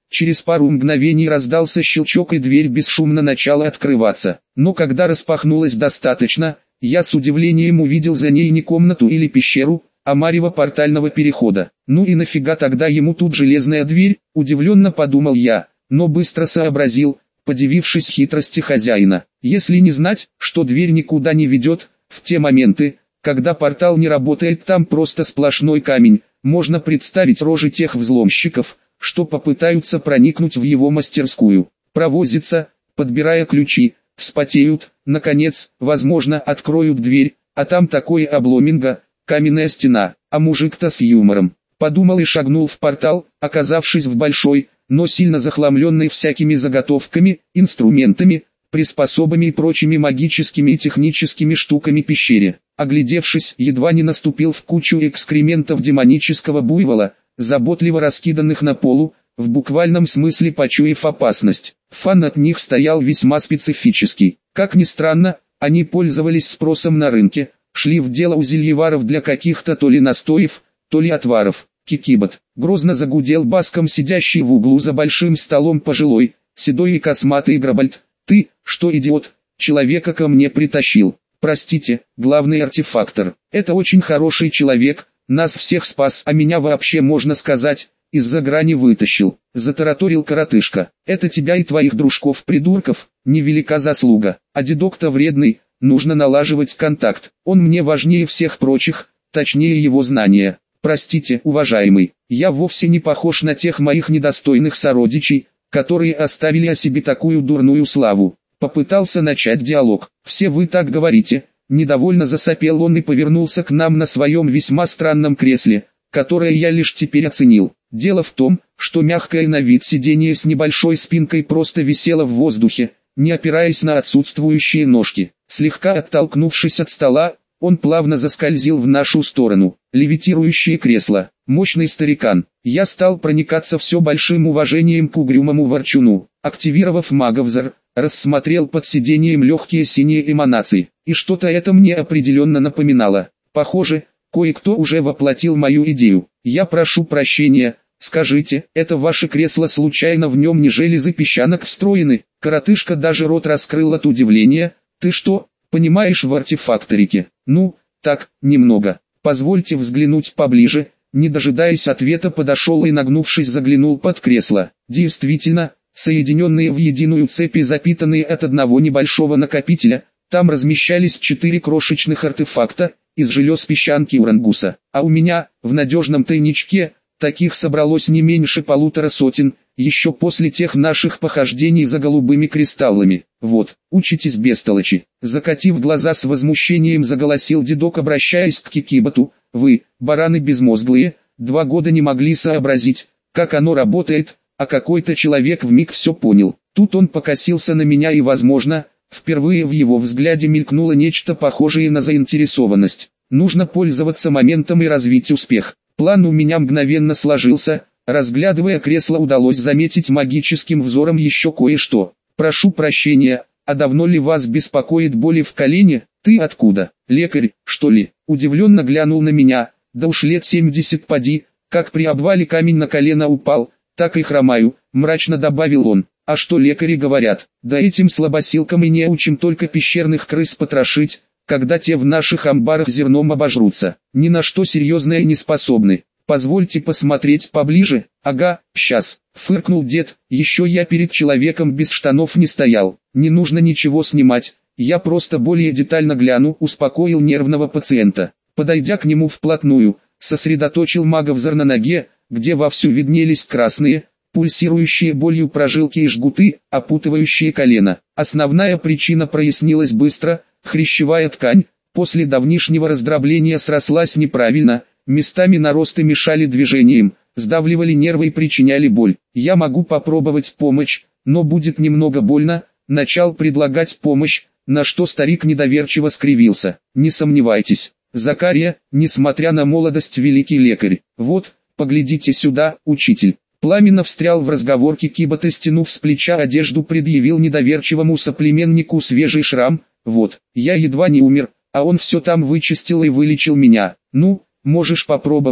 Через пару мгновений раздался щелчок, и дверь бесшумно начала открываться. Но когда распахнулась достаточно, я с удивлением увидел за ней не комнату или пещеру, а марево портального перехода. Ну и нафига тогда ему тут железная дверь, удивленно подумал я, но быстро сообразил, подивившись хитрости хозяина. Если не знать, что дверь никуда не ведет, в те моменты, когда портал не работает, там просто сплошной камень, можно представить рожи тех взломщиков, что попытаются проникнуть в его мастерскую. Провозятся, подбирая ключи, вспотеют, наконец, возможно, откроют дверь, а там такое обломинго, каменная стена, а мужик-то с юмором. Подумал и шагнул в портал, оказавшись в большой, но сильно захламленной всякими заготовками, инструментами, приспособами и прочими магическими и техническими штуками пещере. Оглядевшись, едва не наступил в кучу экскрементов демонического буйвола, заботливо раскиданных на полу, в буквальном смысле почуяв опасность. Фан от них стоял весьма специфический. Как ни странно, они пользовались спросом на рынке, шли в дело у зельеваров для каких-то то ли настоев, то ли отваров. Кикибот, грозно загудел баском сидящий в углу за большим столом пожилой, седой и косматый Грабальд. Ты, что идиот, человека ко мне притащил. Простите, главный артефактор. Это очень хороший человек, нас всех спас, а меня вообще, можно сказать, из-за грани вытащил. Затараторил коротышка. Это тебя и твоих дружков-придурков, невелика заслуга. А дедок-то вредный, нужно налаживать контакт. Он мне важнее всех прочих, точнее его знания. Простите, уважаемый, я вовсе не похож на тех моих недостойных сородичей, которые оставили о себе такую дурную славу. Попытался начать диалог. Все вы так говорите. Недовольно засопел он и повернулся к нам на своем весьма странном кресле, которое я лишь теперь оценил. Дело в том, что мягкое на вид сиденье с небольшой спинкой просто висело в воздухе, не опираясь на отсутствующие ножки. Слегка оттолкнувшись от стола, он плавно заскользил в нашу сторону. Левитирующее кресло. Мощный старикан. Я стал проникаться все большим уважением к угрюмому ворчуну. Активировав маговзор, рассмотрел под сиденьем легкие синие эманации. И что-то это мне определенно напоминало. Похоже, кое-кто уже воплотил мою идею. Я прошу прощения, скажите, это ваше кресло, случайно в нем не железы песчанок встроены? Коротышка даже рот раскрыл от удивления. Ты что, понимаешь в артефакторике? Ну, так, немного. Позвольте взглянуть поближе. Не дожидаясь ответа, подошел и, нагнувшись, заглянул под кресло. Действительно, соединенные в единую цепь и запитанные от одного небольшого накопителя, там размещались четыре крошечных артефакта из желез песчанки урангуса. А у меня, в надежном тайничке, таких собралось не меньше полутора сотен, еще после тех наших похождений за голубыми кристаллами. Вот, учитесь, бестолочи. Закатив глаза, с возмущением заголосил дедок, обращаясь к Кикиботу. Вы, бараны безмозглые, два года не могли сообразить, как оно работает, а какой-то человек вмиг все понял. Тут он покосился на меня, и, возможно, впервые в его взгляде мелькнуло нечто похожее на заинтересованность. Нужно пользоваться моментом и развить успех. План у меня мгновенно сложился. Разглядывая кресло, удалось заметить магическим взором еще кое-что. Прошу прощения, а давно ли вас беспокоит боли в колене? Ты откуда? Лекарь, что ли? Удивленно глянул на меня. Да уж лет семьдесят поди, как при обвале камень на колено упал, так и хромаю, мрачно добавил он. А что лекари говорят? Да этим слабосилкам и неучим только пещерных крыс потрошить, когда те в наших амбарах зерном обожрутся. Ни на что серьезное не способны. Позвольте посмотреть поближе. Ага, щас. Фыркнул дед. Еще я перед человеком без штанов не стоял. Не нужно ничего снимать. Я просто более детально гляну, успокоил нервного пациента. Подойдя к нему вплотную, сосредоточил маговзор на ноге, где вовсю виднелись красные, пульсирующие болью прожилки и жгуты, опутывающие колено. Основная причина прояснилась быстро. Хрящевая ткань, после давнишнего раздробления, срослась неправильно, местами наросты мешали движениям, сдавливали нервы и причиняли боль. Я могу попробовать помощь, но будет немного больно. Начал предлагать помощь, на что старик недоверчиво скривился. Не сомневайтесь, Закария, несмотря на молодость, великий лекарь. Вот, поглядите сюда, учитель. Пламенно встрял в разговор Кикибот и, стянув с плеча одежду, предъявил недоверчивому соплеменнику свежий шрам. Вот, я едва не умер, а он все там вычистил и вылечил меня. Ну, можешь попробовать,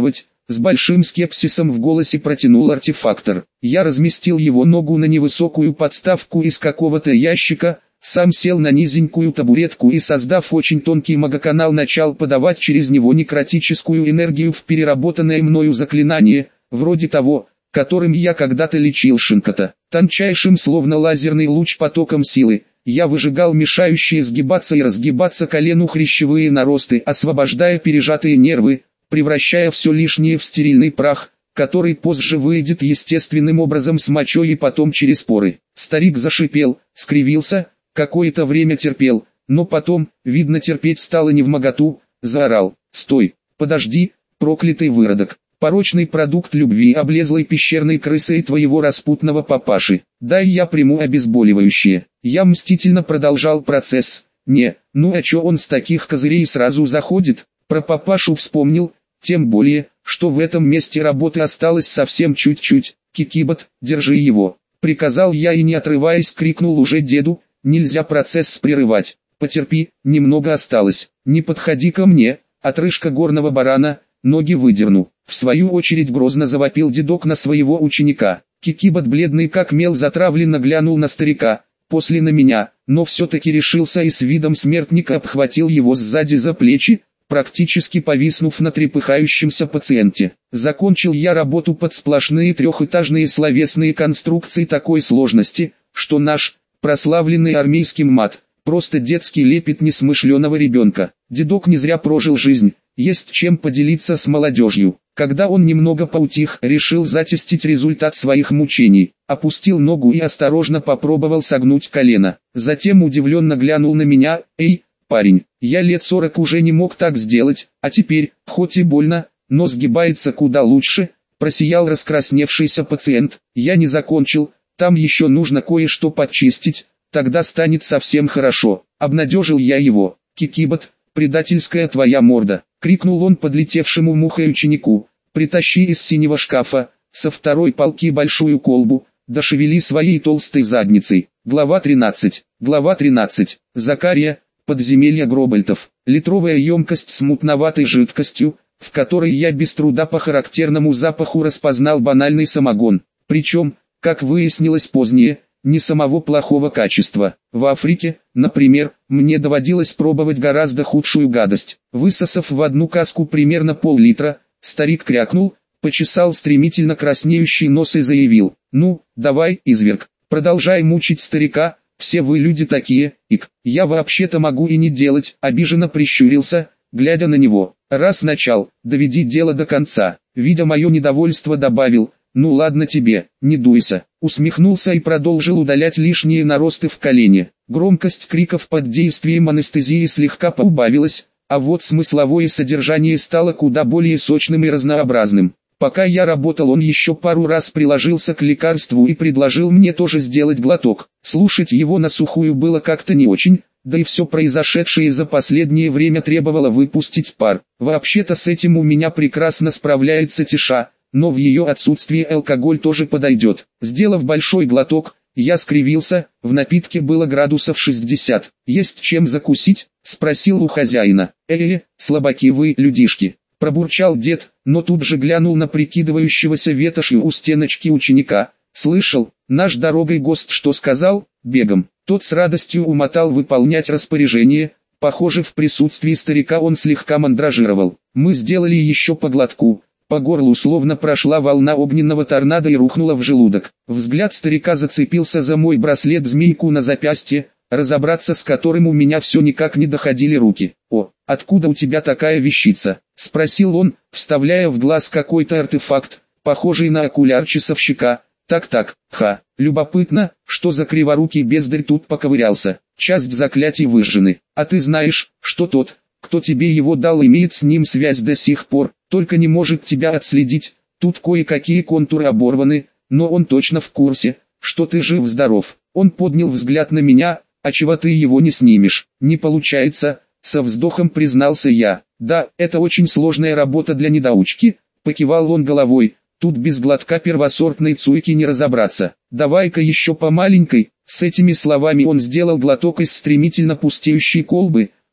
С большим скепсисом в голосе протянул артефактор. Я разместил его ногу на невысокую подставку из какого-то ящика, сам сел на низенькую табуретку и, создав очень тонкий магоканал, начал подавать через него некротическую энергию в переработанное мною заклинание, вроде того, которым я когда-то лечил Шинкота. Тончайшим, словно лазерный луч, потоком силы я выжигал мешающие сгибаться и разгибаться колену хрящевые наросты, освобождая пережатые нервы, превращая все лишнее в стерильный прах, который позже выйдет естественным образом с мочой и потом через поры. Старик зашипел, скривился, какое-то время терпел, но потом, видно, терпеть стало невмоготу, заорал: «Стой, подожди, проклятый выродок! Порочный продукт любви облезлой пещерной крысы и твоего распутного папаши. Дай я приму обезболивающее». Я мстительно продолжал процесс. Не, ну а чё он с таких козырей сразу заходит? Про папашу вспомнил, тем более, что в этом месте работы осталось совсем чуть-чуть. «Кикибот, держи его», — приказал я и, не отрываясь, крикнул уже деду: «Нельзя процесс прерывать. Потерпи, немного осталось. Не подходи ко мне, отрыжка горного барана, ноги выдерну». В свою очередь грозно завопил дедок на своего ученика. Кикибот, бледный как мел, затравленно глянул на старика, после на меня, но все-таки решился и с видом смертника обхватил его сзади за плечи, практически повиснув на трепыхающемся пациенте. Закончил я работу под сплошные трехэтажные словесные конструкции такой сложности, что наш, прославленный армейским мат, просто детский лепет несмышленого ребенка. Дедок не зря прожил жизнь, есть чем поделиться с молодежью. Когда он немного поутих, решил затестить результат своих мучений, опустил ногу и осторожно попробовал согнуть колено. Затем удивленно глянул на меня: «Эй, парень, я лет сорок уже не мог так сделать, а теперь, хоть и больно, но сгибается куда лучше», просиял раскрасневшийся пациент. «Я не закончил, там еще нужно кое-что подчистить, тогда станет совсем хорошо», обнадежил я его. «Кикибот, предательская твоя морда!» — крикнул он подлетевшему мухой ученику. «Притащи из синего шкафа, со второй полки, большую колбу, да шевели своей толстой задницей». Глава тринадцать. Глава тринадцать. Закария, подземелье Гробальтов. Литровая емкость с мутноватой жидкостью, в которой я без труда по характерному запаху распознал банальный самогон. Причем, как выяснилось позднее, не самого плохого качества. В Африке, например, мне доводилось пробовать гораздо худшую гадость. Высосав в одну каску примерно пол-литра, старик крякнул, почесал стремительно краснеющий нос и заявил: «Ну, давай, изверг, продолжай мучить старика, все вы люди такие, ик, я вообще-то могу и не делать», обиженно прищурился, глядя на него. «Раз начал, доведи дело до конца». Видя мое недовольство, добавил: «Ну ладно тебе, не дуйся», усмехнулся и продолжил удалять лишние наросты в колене. Громкость криков под действием анестезии слегка поубавилась, а вот смысловое содержание стало куда более сочным и разнообразным. Пока я работал, он еще пару раз приложился к лекарству и предложил мне тоже сделать глоток. Слушать его на сухую было как-то не очень, да и все произошедшее за последнее время требовало выпустить пар. Вообще-то с этим у меня прекрасно справляется Тиша, но в ее отсутствие алкоголь тоже подойдет. Сделав большой глоток, я скривился, в напитке было градусов шестьдесят. «Есть чем закусить?» — спросил у хозяина. «Э-э, слабаки вы, людишки», — пробурчал дед, но тут же глянул на прикидывающегося ветошью у стеночки ученика. «Слышал, наш дорогой гость что сказал?» «Бегом». Тот с радостью умотал выполнять распоряжение. Похоже, в присутствии старика он слегка мандражировал. Мы сделали еще по глотку. По горлу словно прошла волна огненного торнадо и рухнула в желудок. Взгляд старика зацепился за мой браслет-змейку на запястье, разобраться с которым у меня все никак не доходили руки. «О, откуда у тебя такая вещица?» — спросил он, вставляя в глаз какой-то артефакт, похожий на окуляр часовщика. «Так-так, ха, любопытно, что за криворукий бездарь тут поковырялся. Часть заклятий выжжены. А ты знаешь, что тот, кто тебе его дал, имеет с ним связь до сих пор, только не может тебя отследить. Тут кое-какие контуры оборваны, но он точно в курсе, что ты жив-здоров». Он поднял взгляд на меня: «А чего ты его не снимешь?» «Не получается», — со вздохом признался я. «Да, это очень сложная работа для недоучки», — покивал он головой. «Тут без глотка первосортной цуйки не разобраться. Давай-ка еще по маленькой». С этими словами он сделал глоток из стремительно пустеющей колбы,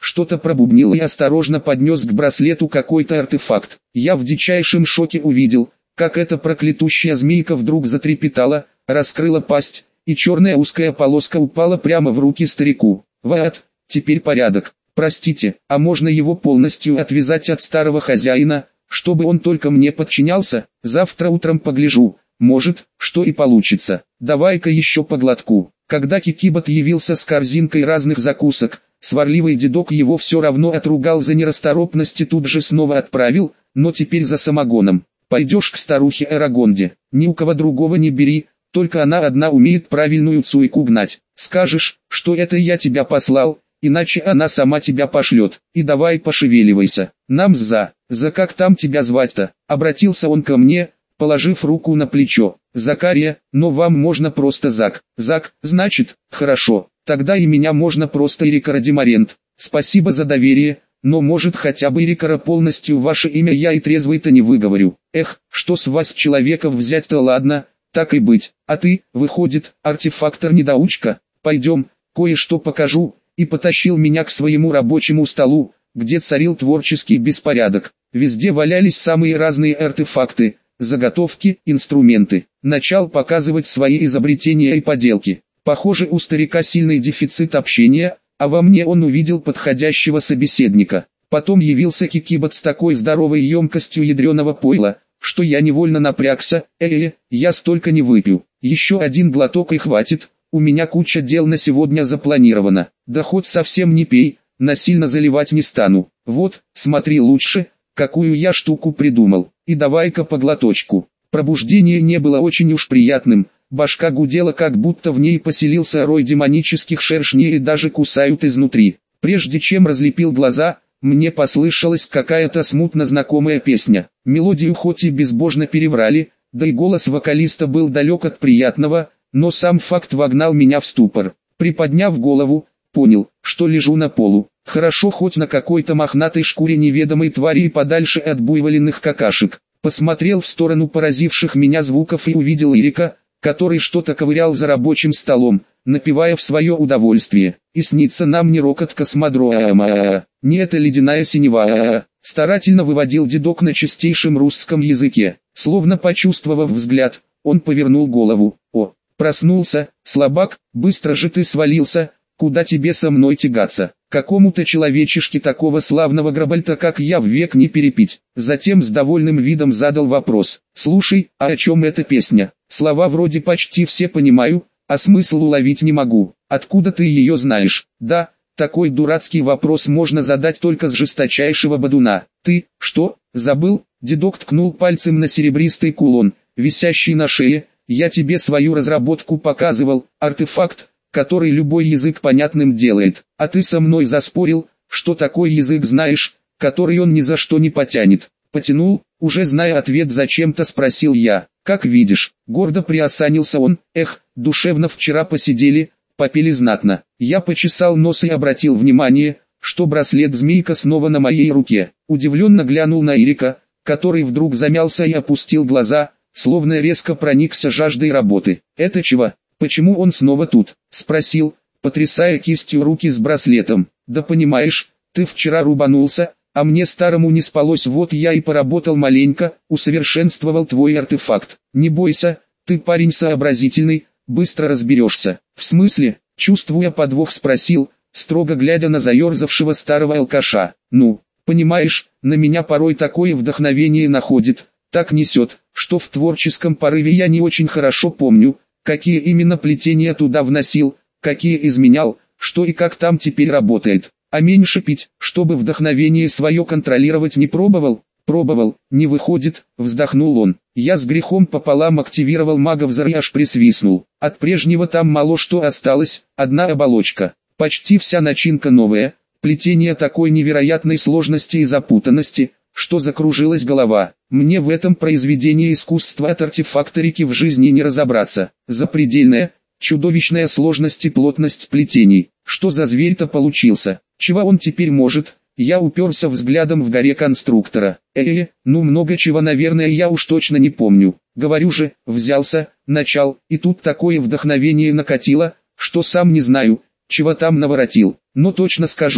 что-то пробубнил и осторожно поднес к браслету какой-то артефакт. Я в дичайшем шоке увидел, как эта проклятущая змейка вдруг затрепетала, раскрыла пасть, и черная узкая полоска упала прямо в руки старику. Вот, теперь порядок. Простите, а можно его полностью отвязать от старого хозяина, чтобы он только мне подчинялся? Завтра утром погляжу, может, что и получится. Давай-ка еще по глотку. Когда Кикибот явился с корзинкой разных закусок, сварливый дедок его все равно отругал за нерасторопность и тут же снова отправил, но теперь за самогоном. Пойдешь к старухе Эрагонде, ни у кого другого не бери, только она одна умеет правильную цуйку гнать. Скажешь, что это я тебя послал, иначе она сама тебя пошлет. И давай пошевеливайся. Нам за, за как там тебя звать-то? Обратился он ко мне, положив руку на плечо. Закария, но вам можно просто Зак. Зак, значит, хорошо, тогда и меня можно просто Ирика Радимарент. Спасибо за доверие, но может хотя бы Ирикара полностью ваше имя я и трезвый-то не выговорю. Эх, что с вас человеков взять-то, ладно, так и быть. А ты, выходит, артефактор-недоучка? Пойдем, кое-что покажу. И потащил меня к своему рабочему столу, где царил творческий беспорядок. Везде валялись самые разные артефакты, заготовки, инструменты. Начал показывать свои изобретения и поделки. Похоже, у старика сильный дефицит общения, а во мне он увидел подходящего собеседника. Потом явился Кикибот с такой здоровой емкостью ядреного пойла, что я невольно напрягся. Э-э, я столько не выпью. Еще один глоток и хватит. У меня куча дел на сегодня запланировано. Да хоть совсем не пей, насильно заливать не стану. Вот, смотри лучше, какую я штуку придумал. И давай-ка по глоточку. Пробуждение не было очень уж приятным. Башка гудела, как будто в ней поселился рой демонических шершней и даже кусают изнутри. Прежде чем разлепил глаза, мне послышалась какая-то смутно знакомая песня. Мелодию хоть и безбожно переврали, да и голос вокалиста был далек от приятного, но сам факт вогнал меня в ступор. Приподняв голову, понял, что лежу на полу. Хорошо хоть на какой-то мохнатой шкуре неведомой твари и подальше от буйволиных какашек. Посмотрел в сторону поразивших меня звуков и увидел Ирика, который что-то ковырял за рабочим столом, напевая в свое удовольствие. И снится нам не рокот космодрома, не это ледяная синева. Старательно выводил дедок на чистейшем русском языке. Словно почувствовав взгляд, он повернул голову. О, проснулся, слабак, быстро же ты свалился, куда тебе со мной тягаться? Какому-то человечишке такого славного грабальта, как я, в век не перепить. Затем с довольным видом задал вопрос. Слушай, а о чем эта песня? Слова вроде почти все понимаю, а смысл уловить не могу. Откуда ты ее знаешь? Да, такой дурацкий вопрос можно задать только с жесточайшего бодуна. Ты, что, забыл? Дедок ткнул пальцем на серебристый кулон, висящий на шее. Я тебе свою разработку показывал, артефакт, который любой язык понятным делает. А ты со мной заспорил, что такой язык знаешь, который он ни за что не потянет. Потянул, уже зная ответ, зачем-то спросил я. Как видишь, гордо приосанился он. Эх, душевно вчера посидели, попили знатно. Я почесал нос и обратил внимание, что браслет-змейка снова на моей руке. Удивленно глянул на Ирика, который вдруг замялся и опустил глаза, словно резко проникся жаждой работы. Это чего? Почему он снова тут? Спросил, потрясая кистью руки с браслетом. Да понимаешь, ты вчера рубанулся, а мне старому не спалось, вот я и поработал маленько, усовершенствовал твой артефакт. Не бойся, ты парень сообразительный, быстро разберешься. В смысле? Чувствуя подвох, спросил, строго глядя на заерзавшего старого алкаша. Ну, понимаешь, на меня порой такое вдохновение находит, так несет, что в творческом порыве я не очень хорошо помню, какие именно плетения туда вносил, какие изменял, что и как там теперь работает. А меньше пить, чтобы вдохновение свое контролировать не пробовал? Пробовал, не выходит, вздохнул он. Я с грехом пополам активировал мага-взор и аж присвистнул. От прежнего там мало что осталось, одна оболочка. Почти вся начинка новая, плетение такой невероятной сложности и запутанности, что закружилась голова. Мне в этом произведении искусства от артефакторики в жизни не разобраться. Запредельная, чудовищная сложность и плотность плетений. Что за зверь-то получился? Чего он теперь может? Я уперся взглядом в горе конструктора. Э-э, ну много чего, наверное, я уж точно не помню. Говорю же, взялся, начал, и тут такое вдохновение накатило, что сам не знаю, чего там наворотил. Но точно скажу,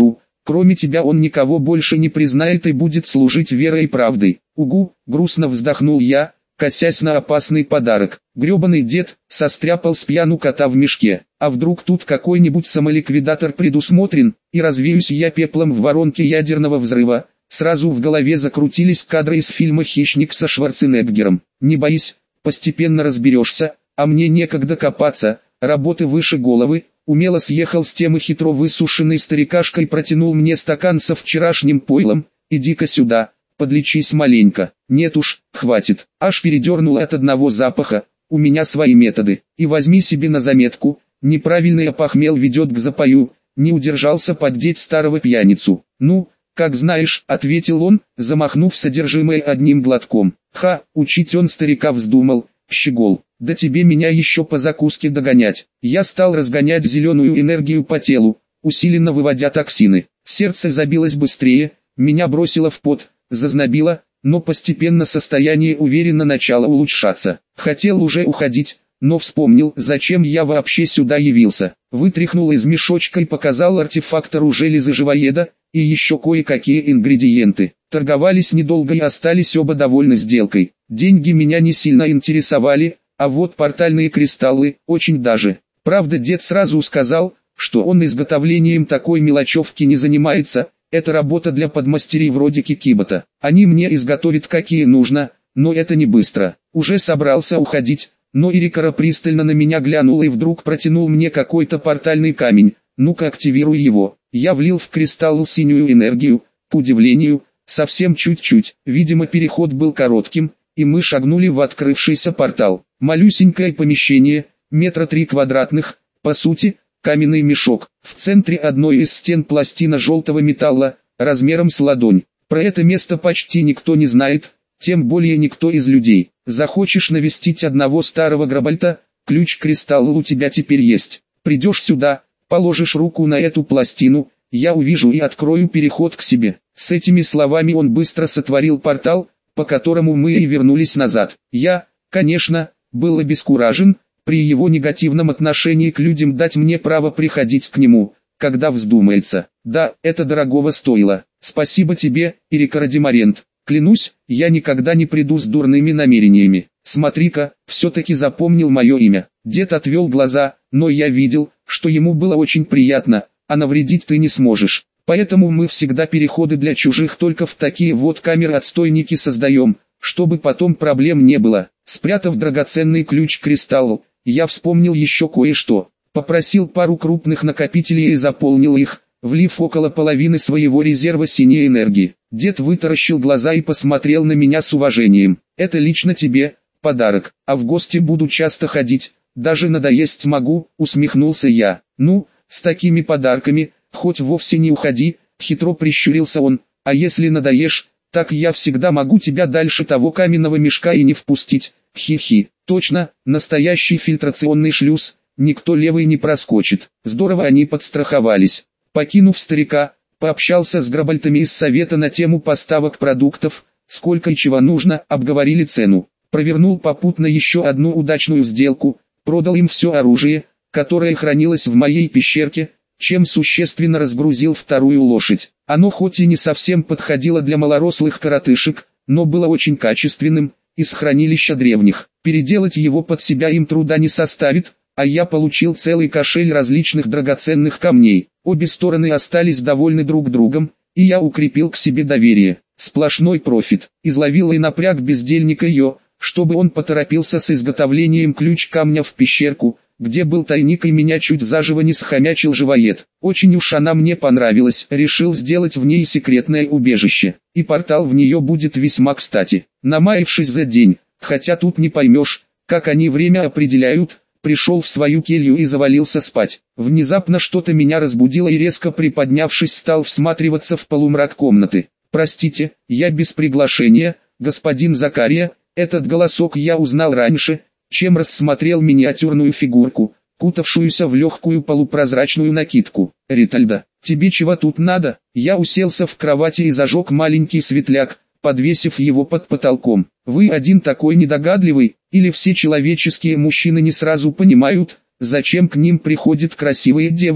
Кроме тебя он никого больше не признает и будет служить верой и правдой. Угу, грустно вздохнул я, косясь на опасный подарок. Гребаный дед состряпал с пьяну кота в мешке. А вдруг тут какой-нибудь самоликвидатор предусмотрен, и развеюсь я пеплом в воронке ядерного взрыва. Сразу в голове закрутились кадры из фильма «Хищник» со Шварценеггером. Не боись, постепенно разберешься, а мне некогда копаться, работы выше головы. Умело съехал с темы хитро высушенный старикашка и протянул мне стакан со вчерашним пойлом. Иди-ка сюда, подлечись маленько. Нет уж, хватит. Аж передернуло от одного запаха. У меня свои методы. И возьми себе на заметку, неправильный опохмел ведет к запою. Не удержался поддеть старого пьяницу. Ну, как знаешь, ответил он, замахнув содержимое одним глотком. Ха, учить он старика вздумал, щегол. Да тебе меня еще по закуске догонять. Я стал разгонять зеленую энергию по телу, усиленно выводя токсины. Сердце забилось быстрее, меня бросило в пот, зазнобило, но постепенно состояние уверенно начало улучшаться. Хотел уже уходить, но вспомнил, зачем я вообще сюда явился. Вытряхнул из мешочка и показал артефактору железы живоеда, и еще кое-какие ингредиенты. Торговались недолго и остались оба довольны сделкой. Деньги меня не сильно интересовали, а вот портальные кристаллы очень даже. Правда, дед сразу сказал, что он изготовлением такой мелочевки не занимается, это работа для подмастерий вроде Кикибота. Они мне изготовят какие нужно, но это не быстро. Уже собрался уходить, но Ирикара пристально на меня глянул и вдруг протянул мне какой-то портальный камень. Ну-ка активируй его. Я влил в кристалл синюю энергию, к удивлению, совсем чуть-чуть. Видимо, переход был коротким, и мы шагнули в открывшийся портал. Малюсенькое помещение, метра три квадратных, по сути, каменный мешок. В центре одной из стен пластина желтого металла, размером с ладонь. Про это место почти никто не знает, тем более никто из людей. Захочешь навестить одного старого грабальта, ключ к кристаллу у тебя теперь есть. Придешь сюда, положишь руку на эту пластину, я увижу и открою переход к себе. С этими словами он быстро сотворил портал, по которому мы и вернулись назад. Я, конечно, был обескуражен, при его негативном отношении к людям дать мне право приходить к нему, когда вздумается. Да, это дорогого стоило. Спасибо тебе, Ирикара Демарент. Клянусь, я никогда не приду с дурными намерениями. Смотри-ка, все-таки запомнил мое имя. Дед отвел глаза, но я видел, что ему было очень приятно, а навредить ты не сможешь. Поэтому мы всегда переходы для чужих только в такие вот камеры-отстойники создаем, чтобы потом проблем не было. Спрятав драгоценный ключ к кристаллу, я вспомнил еще кое-что. Попросил пару крупных накопителей и заполнил их, влив около половины своего резерва синей энергии. Дед вытаращил глаза и посмотрел на меня с уважением. Это лично тебе, подарок, а в гости буду часто ходить, даже надоесть могу, усмехнулся я. Ну, с такими подарками, хоть вовсе не уходи, хитро прищурился он, а если надоешь, так я всегда могу тебя дальше того каменного мешка и не впустить, хи-хи. Точно, настоящий фильтрационный шлюз, никто левый не проскочит. Здорово они подстраховались. Покинув старика, пообщался с грабальтами из совета на тему поставок продуктов, сколько и чего нужно, обговорили цену. Провернул попутно еще одну удачную сделку, продал им все оружие, которое хранилось в моей пещерке, чем существенно разгрузил вторую лошадь. Оно хоть и не совсем подходило для малорослых коротышек, но было очень качественным, из хранилища древних. Переделать его под себя им труда не составит, а я получил целый кошель различных драгоценных камней. Обе стороны остались довольны друг другом, и я укрепил к себе доверие. Сплошной профит. Изловил и напряг бездельника Йо, чтобы он поторопился с изготовлением ключ-камня в пещерку, где был тайник, и меня чуть заживо не схомячил живоед. Очень уж она мне понравилась, решил сделать в ней секретное убежище, и портал в нее будет весьма кстати. Намаявшись за день, хотя тут не поймешь, как они время определяют, пришел в свою келью и завалился спать. Внезапно что-то меня разбудило, и резко приподнявшись стал всматриваться в полумрак комнаты. «Простите, я без приглашения, господин Закария». Этот голосок я узнал раньше, чем рассмотрел миниатюрную фигурку, кутавшуюся в легкую полупрозрачную накидку. «Ритальда, тебе чего тут надо?» Я уселся в кровати и зажег маленький светляк, подвесив его под потолком. «Вы один такой недогадливый, или все человеческие мужчины не сразу понимают, зачем к ним приходят красивые девушки?»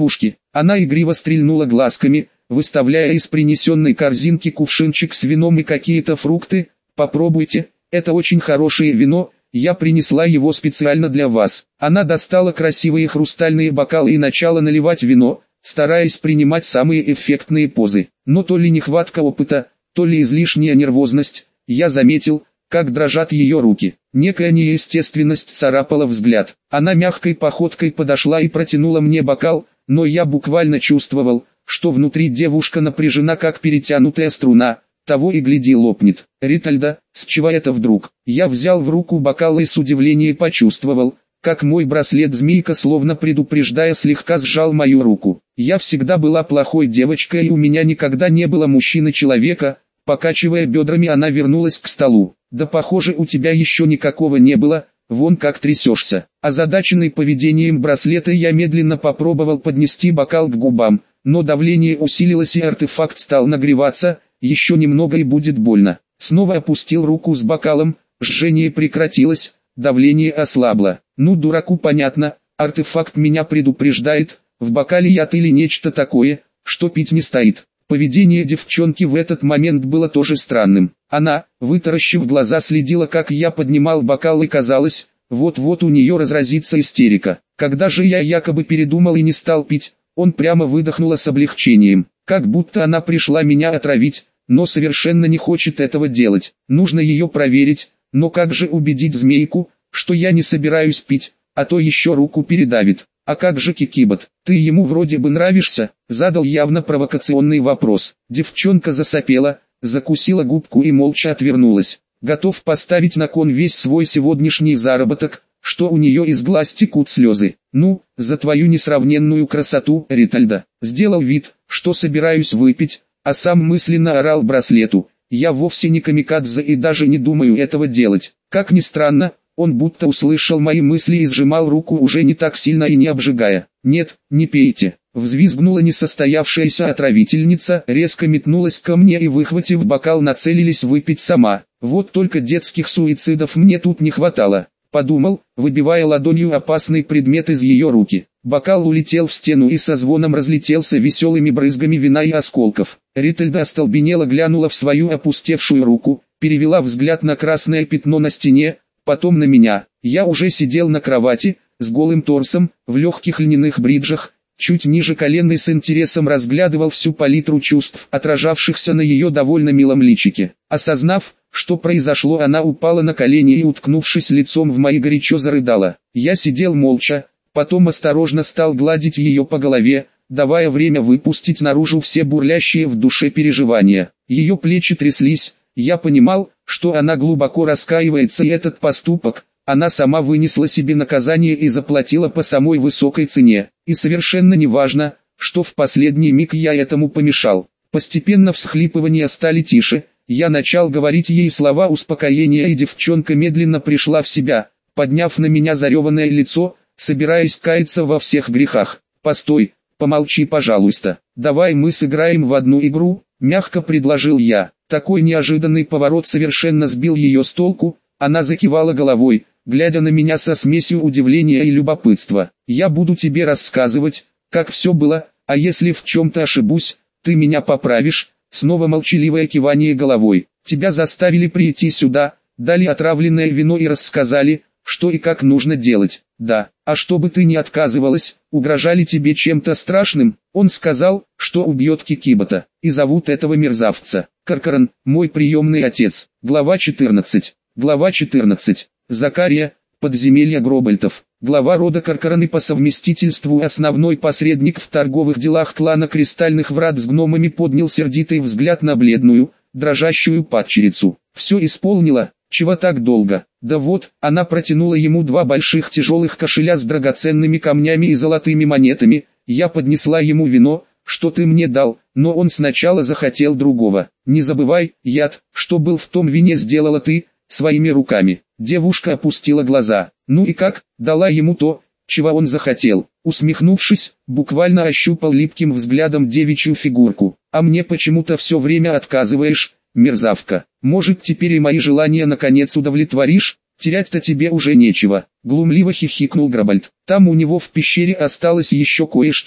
Она игриво стрельнула глазками, выставляя из принесенной корзинки кувшинчик с вином и какие-то фрукты. «Попробуйте, это очень хорошее вино, я принесла его специально для вас». Она достала красивые хрустальные бокалы и начала наливать вино, стараясь принимать самые эффектные позы. Но то ли нехватка опыта, то ли излишняя нервозность, я заметил, как дрожат ее руки. Некая неестественность царапала взгляд. Она мягкой походкой подошла и протянула мне бокал, но я буквально чувствовал, что внутри девушка напряжена как перетянутая струна, того и гляди лопнет. «Ритальда, с чего это вдруг?» Я взял в руку бокал и с удивлением почувствовал, как мой браслет-змейка, словно предупреждая, слегка сжал мою руку. Я всегда была плохой девочкой и у меня никогда не было мужчины-человека. Покачивая бедрами, она вернулась к столу. «Да похоже, у тебя еще никакого не было, вон как трясешься». Озадаченный поведением браслета, я медленно попробовал поднести бокал к губам, но давление усилилось и артефакт стал нагреваться. Еще немного и будет больно. Снова опустил руку с бокалом, жжение прекратилось, давление ослабло. Ну, дураку понятно, артефакт меня предупреждает, в бокале яд или нечто такое, что пить не стоит. Поведение девчонки в этот момент было тоже странным. Она, вытаращив глаза, следила, как я поднимал бокал, и казалось, вот-вот у нее разразится истерика. Когда же я якобы передумал и не стал пить, он прямо выдохнула с облегчением, как будто она пришла меня отравить, но совершенно не хочет этого делать. Нужно ее проверить, но как же убедить змейку, что я не собираюсь пить, а то еще руку передавит. «А как же Кикибот, ты ему вроде бы нравишься?» — задал явно провокационный вопрос. Девчонка засопела, закусила губку и молча отвернулась. Готов поставить на кон весь свой сегодняшний заработок, что у нее из глаз текут слезы. «Ну, за твою несравненную красоту, Ритальда!» Сделал вид, что собираюсь выпить, а сам мысленно орал браслету: «Я вовсе не камикадзе и даже не думаю этого делать». Как ни странно, он будто услышал мои мысли и сжимал руку уже не так сильно и не обжигая. «Нет, не пейте!» Взвизгнула несостоявшаяся отравительница, резко метнулась ко мне и, выхватив бокал, нацелились выпить сама. Вот только детских суицидов мне тут не хватало. Подумал, выбивая ладонью опасный предмет из ее руки. Бокал улетел в стену и со звоном разлетелся веселыми брызгами вина и осколков. Ритальда остолбенело глянула в свою опустевшую руку, перевела взгляд на красное пятно на стене, потом на меня. Я уже сидел на кровати, с голым торсом, в легких льняных бриджах, чуть ниже колен, и с интересом разглядывал всю палитру чувств, отражавшихся на ее довольно милом личике. Осознав, что произошло, она упала на колени и, уткнувшись лицом в мои, горячо зарыдала. Я сидел молча, потом осторожно стал гладить ее по голове, давая время выпустить наружу все бурлящие в душе переживания. Ее плечи тряслись, я понимал, что она глубоко раскаивается, и этот поступок, она сама вынесла себе наказание и заплатила по самой высокой цене. И совершенно не важно, что в последний миг я этому помешал. Постепенно всхлипывания стали тише, я начал говорить ей слова успокоения, и девчонка медленно пришла в себя, подняв на меня зареванное лицо, собираясь каяться во всех грехах. «Постой, помолчи, пожалуйста, давай мы сыграем в одну игру», — мягко предложил я. Такой неожиданный поворот совершенно сбил ее с толку, она закивала головой, глядя на меня со смесью удивления и любопытства. «Я буду тебе рассказывать, как все было, а если в чем-то ошибусь, ты меня поправишь». Снова молчаливое кивание головой. «Тебя заставили прийти сюда, дали отравленное вино и рассказали, что и как нужно делать». «Да, а чтобы ты не отказывалась, угрожали тебе чем-то страшным?» «Он сказал, что убьет Кикибота, и зовут этого мерзавца Каркаран, мой приемный отец». Глава четырнадцать. Глава четырнадцать. Закария, подземелье Гробальтов. Глава рода Каркаран и по совместительству основной посредник в торговых делах клана Кристальных Врат с гномами, поднял сердитый взгляд на бледную, дрожащую падчерицу. «Все исполнила? Чего так долго?» «Да вот», она протянула ему два больших тяжелых кошеля с драгоценными камнями и золотыми монетами. «Я поднесла ему вино, что ты мне дал, но он сначала захотел другого. Не забывай, яд, что был в том вине, сделала ты, своими руками». Девушка опустила глаза. «Ну и как?» «Дала ему то, чего он захотел». Усмехнувшись, буквально ощупал липким взглядом девичью фигурку. «А мне почему-то все время отказываешь, мерзавка. Может, теперь и мои желания наконец удовлетворишь? Терять-то тебе уже нечего». Глумливо хихикнул Гробальт. «Там у него в пещере осталось еще кое-что.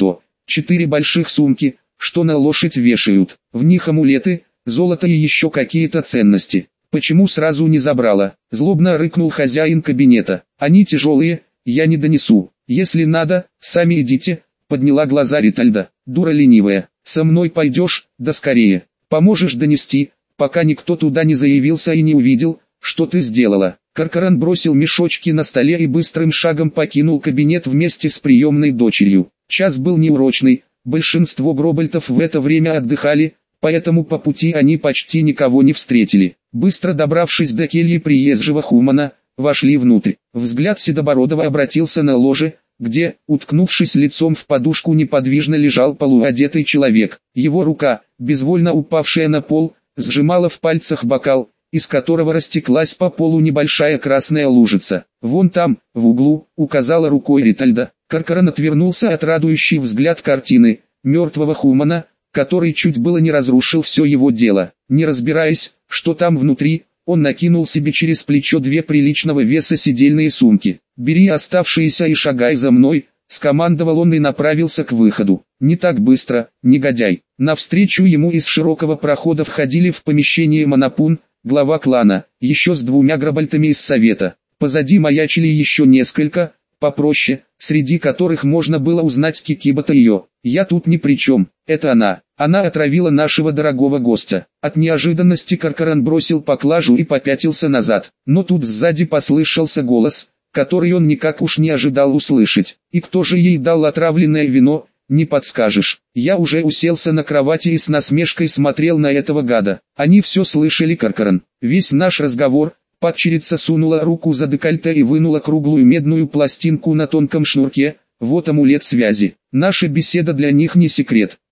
четыре больших сумки, что на лошадь вешают. В них амулеты, золото и еще какие-то ценности. Почему сразу не забрала? Злобно рыкнул хозяин кабинета. Они тяжелые, я не донесу. Если надо, сами идите, подняла глаза Ритальда. Дура ленивая, со мной пойдешь, да скорее. Поможешь донести, пока никто туда не заявился и не увидел, что ты сделала. Каркаран бросил мешочки на столе и быстрым шагом покинул кабинет вместе с приемной дочерью. Час был неурочный, большинство гробольтов в это время отдыхали, поэтому по пути они почти никого не встретили. Быстро добравшись до кельи приезжего Хумана, вошли внутрь. Взгляд Седобородова обратился на ложе, где, уткнувшись лицом в подушку, неподвижно лежал полуодетый человек. Его рука, безвольно упавшая на пол, сжимала в пальцах бокал, из которого растеклась по полу небольшая красная лужица. «Вон там, в углу», — указала рукой Ритальда. Каркаран отвернулся от радующей взгляд картины, мертвого Хумана, который чуть было не разрушил все его дело. Не разбираясь, что там внутри, он накинул себе через плечо две приличного веса сидельные сумки. «Бери оставшиеся и шагай за мной», — скомандовал он и направился к выходу. «Не так быстро, негодяй». Навстречу ему из широкого прохода входили в помещение Манапун, глава клана, еще с двумя гробольтами из совета. Позади маячили еще несколько, попроще, среди которых можно было узнать Кикибота ее. «Я тут ни при чем, это она. Она отравила нашего дорогого гостя». От неожиданности Каркаран бросил поклажу и попятился назад. Но тут сзади послышался голос, который он никак уж не ожидал услышать. «И кто же ей дал отравленное вино? Не подскажешь». Я уже уселся на кровати и с насмешкой смотрел на этого гада. Они все слышали, Каркаран. Весь наш разговор. Падчерица сунула руку за декольте и вынула круглую медную пластинку на тонком шнурке. Вот амулет связи. Наша беседа для них не секрет.